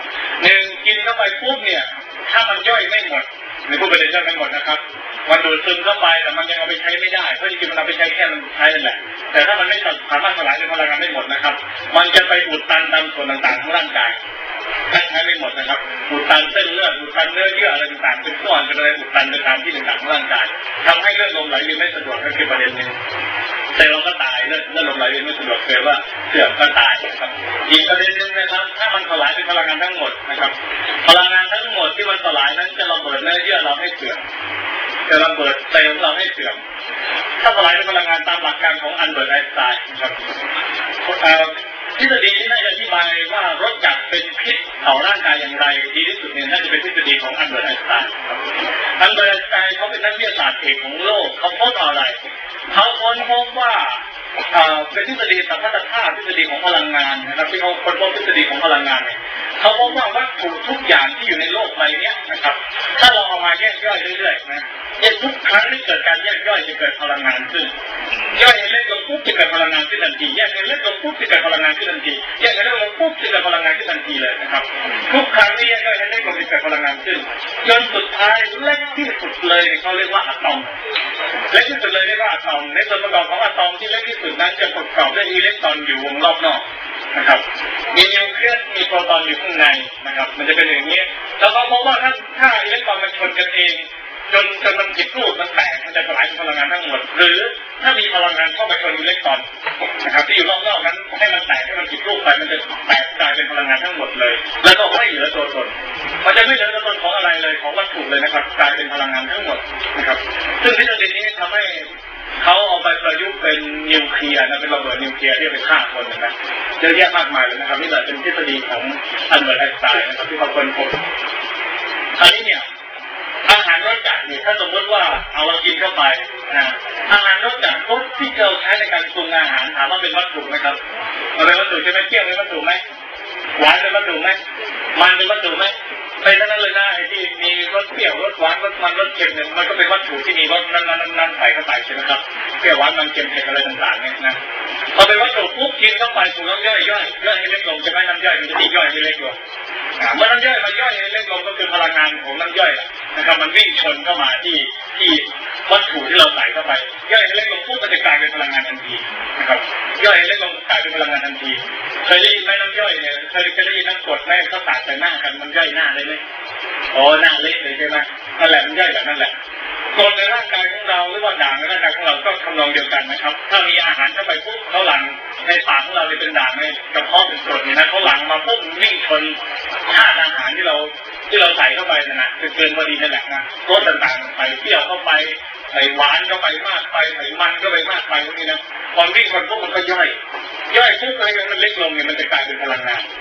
1กินเข้าไปปุ๊บเนี่ยถ้ามันย่อยไม่หมดหรือผู้บริโภคไม่หมดนะครับมันดูดซึมเข้าไปแต่มันยังเอาไปใช้ไม่ได้เพราะจริงๆมันเอาไปใช้แค่มันใช้นั่นแหละแต่ถ้ามันไม่สามารถสลายเป็นพลังงานได้หมดนะครับมันจะไปอุดตันตามส่วนต่างๆของร่างกายใช้ไม่หมดนะครับอุดตันเส้นเลือดอุดตันเนื้อเยื่ออะไรต่างๆเป็นก้อนเป็นอะไรอุดตันไปตามที่ต่างๆของร่างกายทำให้เลือดลมไหลเวียนไม่สะดวกก็คือประเด็นหนึ่งเซลล์เราก็ตายเลือดลมไหลเวียนไม่สะดวกเซลล์ว่าเสื่อมก็ตายนะครับอีกประเด็นหนึ่งนะครับถ้ามันสลายเป็นพลังงานทั้งหมดนะครับพลังงานทั้งหมดที่มันสลายนั้นจะระเบิดเนื้อเยื่อเราให้เสื่อมจะระเบิดเซลล์เราให้เสื่อมถ้าสลายเป็นพลังงานตามหลักการของอัลเบิร์ตไอน์สไตน์นะครับทฤษฎีที่น่าจะอธิบายว่ารสจัดเป็นพิษต่อร่างกายอย่างไรดีที่สุดเนี่ยน่าจะเป็นทฤษฎีของอัลเบิร์ตไอน์สไตน์อัลเบิร์ตไอน์สไตน์เขาเป็นนักวิทยาศาสตร์เอกของโลกเขาพบอะไรเขาค้นพบว่าเป็นทฤษฎีสัมพัทธภาพทฤษฎีของพลังงานนะครับที่เขาค้นพบทฤษฎีของพลังงานเนี่ยเขาพบว่าวัตถุทุกอย่างที่อยู่ในโลกใบนี้นะครับถ้าเราเอามาแยกย่อยเรื่อยๆนะทุกครั้งที่เกิดการแยกย่อยจะเกิดพลังงานขึ้นย่อยให้เล็กลงปุ๊บจะเกิดพลังงานขึ้นทันทีแยกให้เล็กลงปุ๊บจะเกิดพลังงานขึ้นทันทีแยกให้เล็กลงปุ๊บจะเกิดพลังงานขึ้นทันทีเลยนะครับทุกครั้งที่แยกย่อยให้เล็กลงจะเกิดพลังงานขึ้นจนสุดท้ายเล็กที่สุดเลยเขาเรียกว่าอะตอมเล็กที่สุดเลยเรียกว่าอะตอมในส่วนประกอบของอะตอมที่เล็กที่สุดนั้นจะประกอบด้วยอิเล็กตรอนอยู่วงรอบนอกนะครับมีนิวเคลียสมีโปรตอนอยู่ข้างในนะครับมันจะเป็นอย่างนี้แล้วเขาพบว่าถ้าอิเล็กตรอนมันชนกันเองจนมันผิดรูปมันแตกมันจะสลายพลังงานทั้งหมดหรือถ้ามีพลังงานเข้าไปชนอิเล็กตรอนนะครับที่อยู่รอบๆนั้นให้มันแตกให้มันผิดรูปไปมันจะแตกกลายเป็นพลังงานทั้งหมดเลยแล้วก็ไม่เหลือตัวตนมันจะไม่เหลือตัวตนของอะไรเลยของวัตถุเลยนะครับกลายเป็นพลังงานทั้งหมดนะครับซึ่งทฤษฎีนี้ทำให้เขาเอาไปประยุกต์เป็นนิวเคลียร์นะเป็นระเบิดนิวเคลียร์ที่ไปฆ่าคนนะเยอะแยะมากมายเลยนะครับนี่แหละเป็นทฤษฎีของอัลเบิร์ตไอน์สไตน์นะครับที่เขาค้นพบคราวนี้เนี่ยอาหารรสจัดเนี่ยถ้าสมมติว่าเอาเรากินเข้าไปอาหารรสจัดพวกที่เราใช้ในการปรุงอาหารถามว่าเป็นวัตถุไหมครับเป็นวัตถุใช่ไหมเปรี้ยวเป็นวัตถุไหมหวานเป็นวัตถุไหมมันเป็นวัตถุไหมเป็นทั้งนั้นเลยนะไอ้ที่มีรสเปรี้ยวรสหวานรสมันรสเค็มเนี่ยมันก็เป็นวัตถุที่มีรสนั้นใส่เข้าไปใช่ไหมครับเปรี้ยวหวานมันเค็มเผ็ดอะไรต่างๆเนี่ยนะพอเป็นวัตถุปุ๊บกินเข้าไปถูกน้ำย่อยให้เล็กลงใช่ไหมน้ำย่อยมันจะย่อยให้เล็กลงเมื่อน้ำย่อยมันย่อยให้เล็กลงก็คือพลังงานของน้ำย่อยนะครับมันวิ่งชนเข้ามาที่วัตถุที่เราใส่เข้าไปย่อยให้เล็กลงปุ๊บมันจะกลายเป็นพลังงานทันทีนะครับย่อยให้เล็กลงกลายเป็นพลังงานทันทีเคยได้ยินไหมน้ำย่อยเนี่ยเคยได้ยินน้ำกรดไหมเขาตัดใส่หน้ากันมันย่อยหน้าได้ไหมโอ้หน้าเล็กเลยใช่ไหมนั่นแหละมันย่อยแบบนั้นแหละกรดในร่างกายของเราหรือว่าด่างในร่างกายของเราก็ทำนองเดียวกันนะครับถ้ามีอาหารเข้าไปปุ๊บเขาหลั่งในปากของเราเป็นด่างในกระเพาะเป็นกรดเนี่ยนะเขาหลั่งมาปุ๊บวิ่งชนธาตุอาหารที่เราใส่เข้าไปนะเกินพอดีนั่นแหละนะรสต่างๆใส่เปรี้ยวเข้าไปใส่หวานเข้าไปมากไปใส่มันเข้าไปมากไปพวกนี้นะพอวิ่งชนปุ๊บมันก็ย่อยปุ๊บอะไรมันเล็กลงเนี่ยมันจะกลายเป็นพลังงาน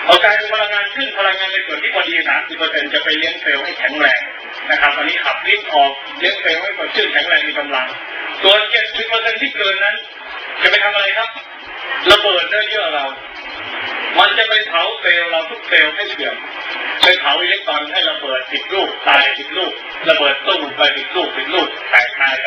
เอากลายเป็นพลังงานขึ้นพลังงานในส่วนที่พอดี 30% จะไปเลี้ยงเซลล์ให้แข็งแรงนะครับอันนี้ขับลิ้นออกเลี้ยงเซลล์ให้สดชื่นแข็งแรงมีกำลังส่วน 70% ที่เกินนั้นจะไปทำอะไรครับระเบิดเนื้อเยื่อเรามันจะไปเผาเซลล์เราทุกเซลล์ให้เสื่อมไปเผาอิเล็กตรอนให้ระเบิด10 ลูกตาย10 ลูกระเบิดตู้ไป10 ลูก10 ลูกแตกตาย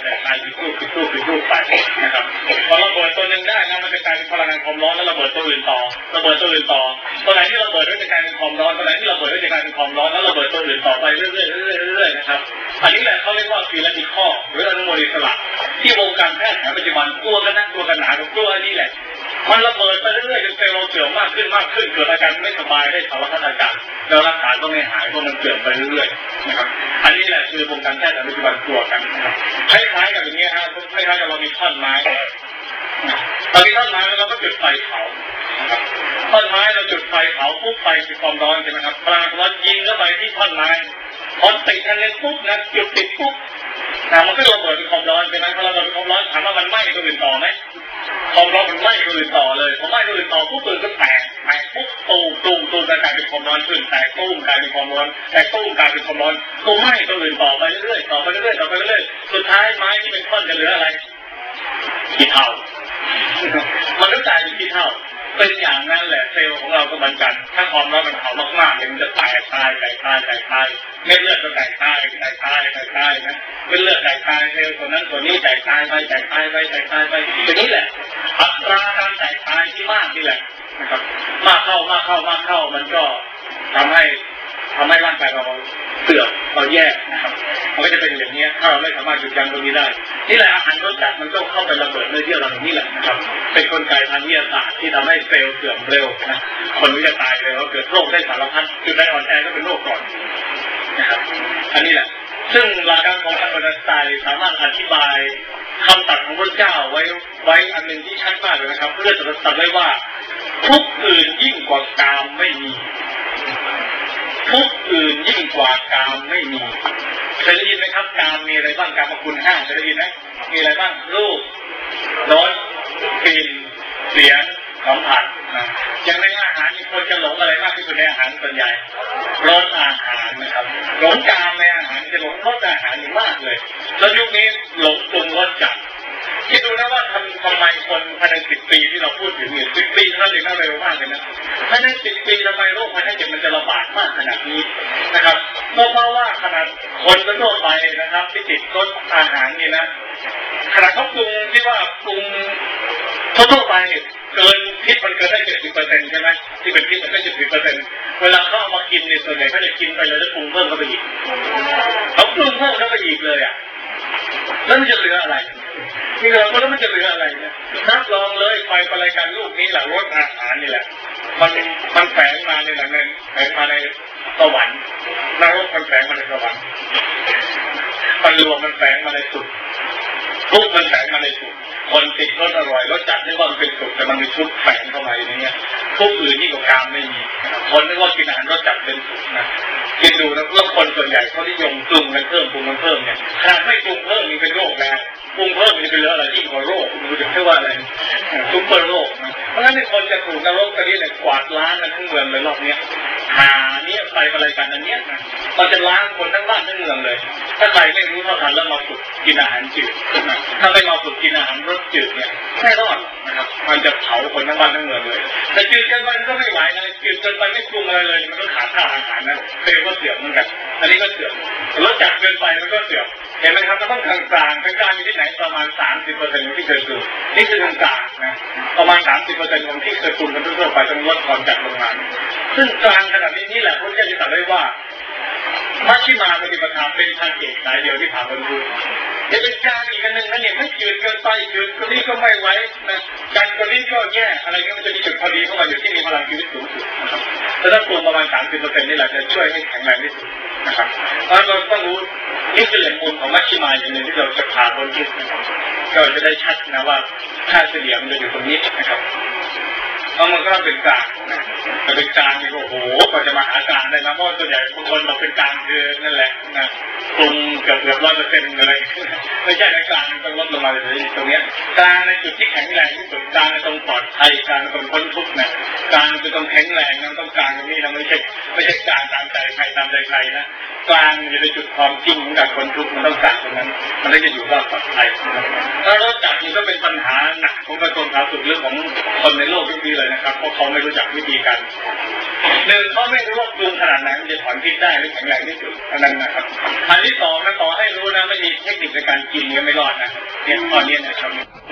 10 ลูก10 ลูกไปนะครับพอระเบิดตัวหนึ่งได้นะมันจะกลายเป็นพลังงานความร้อนแล้วระเบิดตัวอื่นต่อระเบิดตัวอื่นต่อตัวไหนที่ระเบิดก็จะกลายเป็นความร้อนตัวไหนที่ระเบิดก็จะกลายเป็นความร้อนแล้วระเบิดตัวอื่นต่อไปเรื่อยๆนะครับอันนี้แหละเขาเรียกว่าฟีลติคอลหรืออนุโมเลกุลาร์ที่วงการแพทย์แผนปัจจุบันกลัวกันนะกลัวกันหนากับกลัวอันนี้แหละมันระเบิดไปเรื่อยๆจนเซลล์เราเสื่อมมากขึ้นเกิดอาการไม่สบายได้สารพัดอาการแล้วรักษาก็ไม่หายเพราะมันเสื่อมไปเรื่อยๆนะครับอันนี้แหละคือวงการแพทย์แผนปัจจุบันกลัวกันนะครับคล้ายๆกับอย่างนี้ครับคล้ายๆกับเรามีท่อนไม้เรามีท่อนไม้แล้วเราก็จุดไฟเผาท่อนไม้เราจุดไฟเผาปุ๊บไฟคือความร้อนใช่ไหมครับพลังร้อนยิงเข้าไปที่ท่อนไม้พอติดทันเลยปุ๊บนะจุดติดปุ๊บมันก็ระเบิดเป็นความร้อนใช่ไหมพอระเบิดเป็นความร้อนถามว่ามันไหม้ตัวอื่นต่อไหมความร้อนมันไหม้ตัวอื่นต่อเลยพอไหม้ตัวอื่นต่อปุ๊บตัวอื่นก็แตกปุ๊บตูมกลายเป็นความร้อนขึ้นแตกตูมกลายเป็นความร้อนแตกตูมกลายเป็นความร้อนตัวไหม้ตัวอื่นต่อไปเรื่อยๆสุดท้ายไม้ที่เป็นท่อนจะเหลืออะไรขี้เถ้ามันก็กลายเป็นขี้เถ้าเป็นอย่างนั้นแหละเซลล์ของเราก็เหมือนกันถ้าความร้อนมันเผามากๆมันจะแตกตายเม็ดเลือดก็แตกตายนะเม็ดเลือดแตกตายเซลล์ตัวนั้นตัวนี้แตกตายไปอย่างนี้แหละอัตราการแตกตายที่มากนี่แหละนะครับมากเข้ามันก็ทำให้ร่างกายเราเสื่อมเราแย่นะครับมันก็จะเป็นอย่างนี้ถ้าเราไม่สามารถหยุดยั้งตรงนี้ได้นี่แหละอาหารรสจัดมันก็เข้าไประเบิดเนื้อเยื่อเราอย่างนี้แหละนะครับเป็นกลไกทางวิทยาศาสตร์ที่ทำให้เซลล์เสื่อมเร็วนะคนที่จะตายเร็วเกิดโรคได้สารพัดจุดใดอ่อนแอก็เป็นโรคก่อนนะครับอันนี้แหละซึ่งหลักการของอัลเบิร์ตไอน์สไตน์สามารถอธิบายคำตัดของพระเจ้าไว้อันหนึ่งที่ชัดมากเลยนะครับเพื่อจะตัดไว้ว่าทุกอื่นยิ่งกว่ากามไม่มีทุกอื่นยิ่งกว่ากามไม่มีเคยได้ยินไหมครับกามมีอะไรบ้างกามคุณ5เคยได้ยินไหมมีอะไรบ้างรูปรสกลิ่นเสียงสัมผัสอย่างในอาหารมีคนจะหลงอะไรมากที่สุดในอาหารส่วนใหญ่รสอาหารนะครับหลงกามในอาหารจะหลงรสอาหารอยู่มากเลยแล้วยุคนี้หลงปรุงรสจัดคิดดูนะว่าทำไมคนภายใน10 ปีที่เราพูดถึงเนี่ย10 ปีนั่นเองน่าเร็วมากเลยนะภายใน10 ปีทำไมโรคภัยไข้เจ็บมันจะระบาดมากขนาดนี้นะครับเพราะว่าขนาดคนทั่วไปนะครับที่ติดรสอาหารนี่นะขนาดเขาปรุงที่ว่าปรุงทั่วไปเนี่ยเกินพิษมันเกินได้ 70% ใช่ไหมที่เป็นพิษมันได้ 70% เวลาเขาเอามากินเนี่ยส่วนใหญ่เขาจะกินไปเลยแล้วปรุงเพิ่มเข้าไปอีกเขาปรุงเพิ่มเข้าไปอีกเลยอ่ะแล้วมันจะเหลืออะไรที่เราแล้วมันจะเหลืออะไรเนี่ยนับลองเลยไฟประกันลูกนี้แหละรสอาหารนี่แหละมันแฝงมาในหลังนึงแฝงมาในสวรรค์นรกมันแฝงมาในสวรรค์มันรวมมันแฝงมาในสุขทุกมันแฝงมาในสุขคนติดรสอร่อยรสจัดนึกว่ามันเป็นสุขแต่มันมีทุกแฝงเข้ามาอย่างนี้ทุกอื่นที่กับกามไม่มีคนนึกว่ากินอาหารรสจัดเป็นสุขนะคิดดูนะว่าคนส่วนใหญ่เขานิยมปรุงมันเพิ่มเนี่ยขนาดไม่ปรุงเพิ่มมันเป็นโรคแล้วปรุงเพิ่มมันเป็นเรื่องอะไรยิ่งกว่าโรคมันจะเรียกว่าอะไรซุปเปอร์โรคนะเพราะฉะนั้นคนจะถูกนรกตอนนี้เนี่ยกวาดล้างกันทั้งเมืองเลยรอบนี้หาเนี่ยไปอะไรกันอันเนี้ยมันจะล้างคนทั้งบ้านทั้งเมืองเลยถ้าใครไม่รู้เท่าทันแล้วมาฝึกกินอาหารจืดถ้าไม่มาฝึกกินอาหารรสจืดเนี่ยไม่รอดนะครับมันจะเผาคนทั้งบ้านทั้งเมืองเลยแต่จืดเกินไปมันก็ไม่ไหวนะจืดเกินไปไม่ปรุงอะไรเลยมันก็ขาดธาตุอาหารนะเซลล์ก็เสื่อมเหมือนกันอันนี้ก็เสื่อมรสจัดเกินไปมันก็เสื่อมเห็นไหมครับมันต้องกลางอยู่ที่ไหนประมาณ 30% ของที่เคยปรุงนี่คือกลางนะประมาณ 30% ของที่เคยปรุงกันทั่วไปต้องลดความจัดลงมาซึ่งกลางขนาดนี้นี่แหละพระเจ้าจะตรัสไว้ว่ามัชฌิมาปฏิปทาเป็นทางเอกสายเดียวที่พาบรรลุจะเป็นกลางอีกอันหนึ่งนะเนี่ยไม่จืดเกินไปจืดคนนี้ก็ไม่ไหวนะการคนนี้ก็แย่อะไรเงี้ยมันจะมีจุดพอดีเข้ามาอยู่ที่มีพลังชีวิตสูงสุดนะครับแต่ถ้าปรุงประมาณ 30% นี่แหละจะช่วยให้แข็งแรงที่สุดนะครับเราต้องรู้นี่คือแหล่งมูลของมัชฌิมาอย่างหนึ่งที่เราจะพาบรรลุนะครับก็จะได้ชัดนะว่าค่าเฉลี่ยมันจะอยู่ตรงนี้นะครับเพราะมันก็ต้องเป็นกลางนะแต่เป็นกลางนี่โอ้โหก็จะมาหากลางได้นะเพราะส่วนใหญ่บางคนเราเป็นกลางคือนั่นแหละนะกลุ่มเกือบ100%เลยไม่ใช่ในกลางต้องลดลงมาเลยตรงนี้กลางในจุดที่แข็งแรงที่สุดกลางในตรงปลอดภัยกลางตรงพ้นทุกข์นะกลางคือตรงแข็งแรงนะต้องกลางตรงนี้นะไม่ใช่กลางตามใจใครตามใจใครนะกลางอยู่ในจุดความจริงของการพ้นทุกข์มันต้องกลางตรงนั้นมันถึงจะอยู่รอดปลอดภัยถ้าเราจับมันก็เป็นปัญหาหนักของกระทรวงสาธารณสุขเรื่องของคนในโลกยุคนี้เลยนะครับเพราะเขาไม่รู้จักวิธีการหนึ่งเขาไม่รู้ว่าปรุงขนาดไหนมันจะถอนพิษได้หรือแข็งแรงที่สุดนั่นนะครับอันที่สองนะต่อให้รู้นะไม่มีเทคนิคในการกินก็ไม่รอดนะเนี่ยข้อนี้นะครับ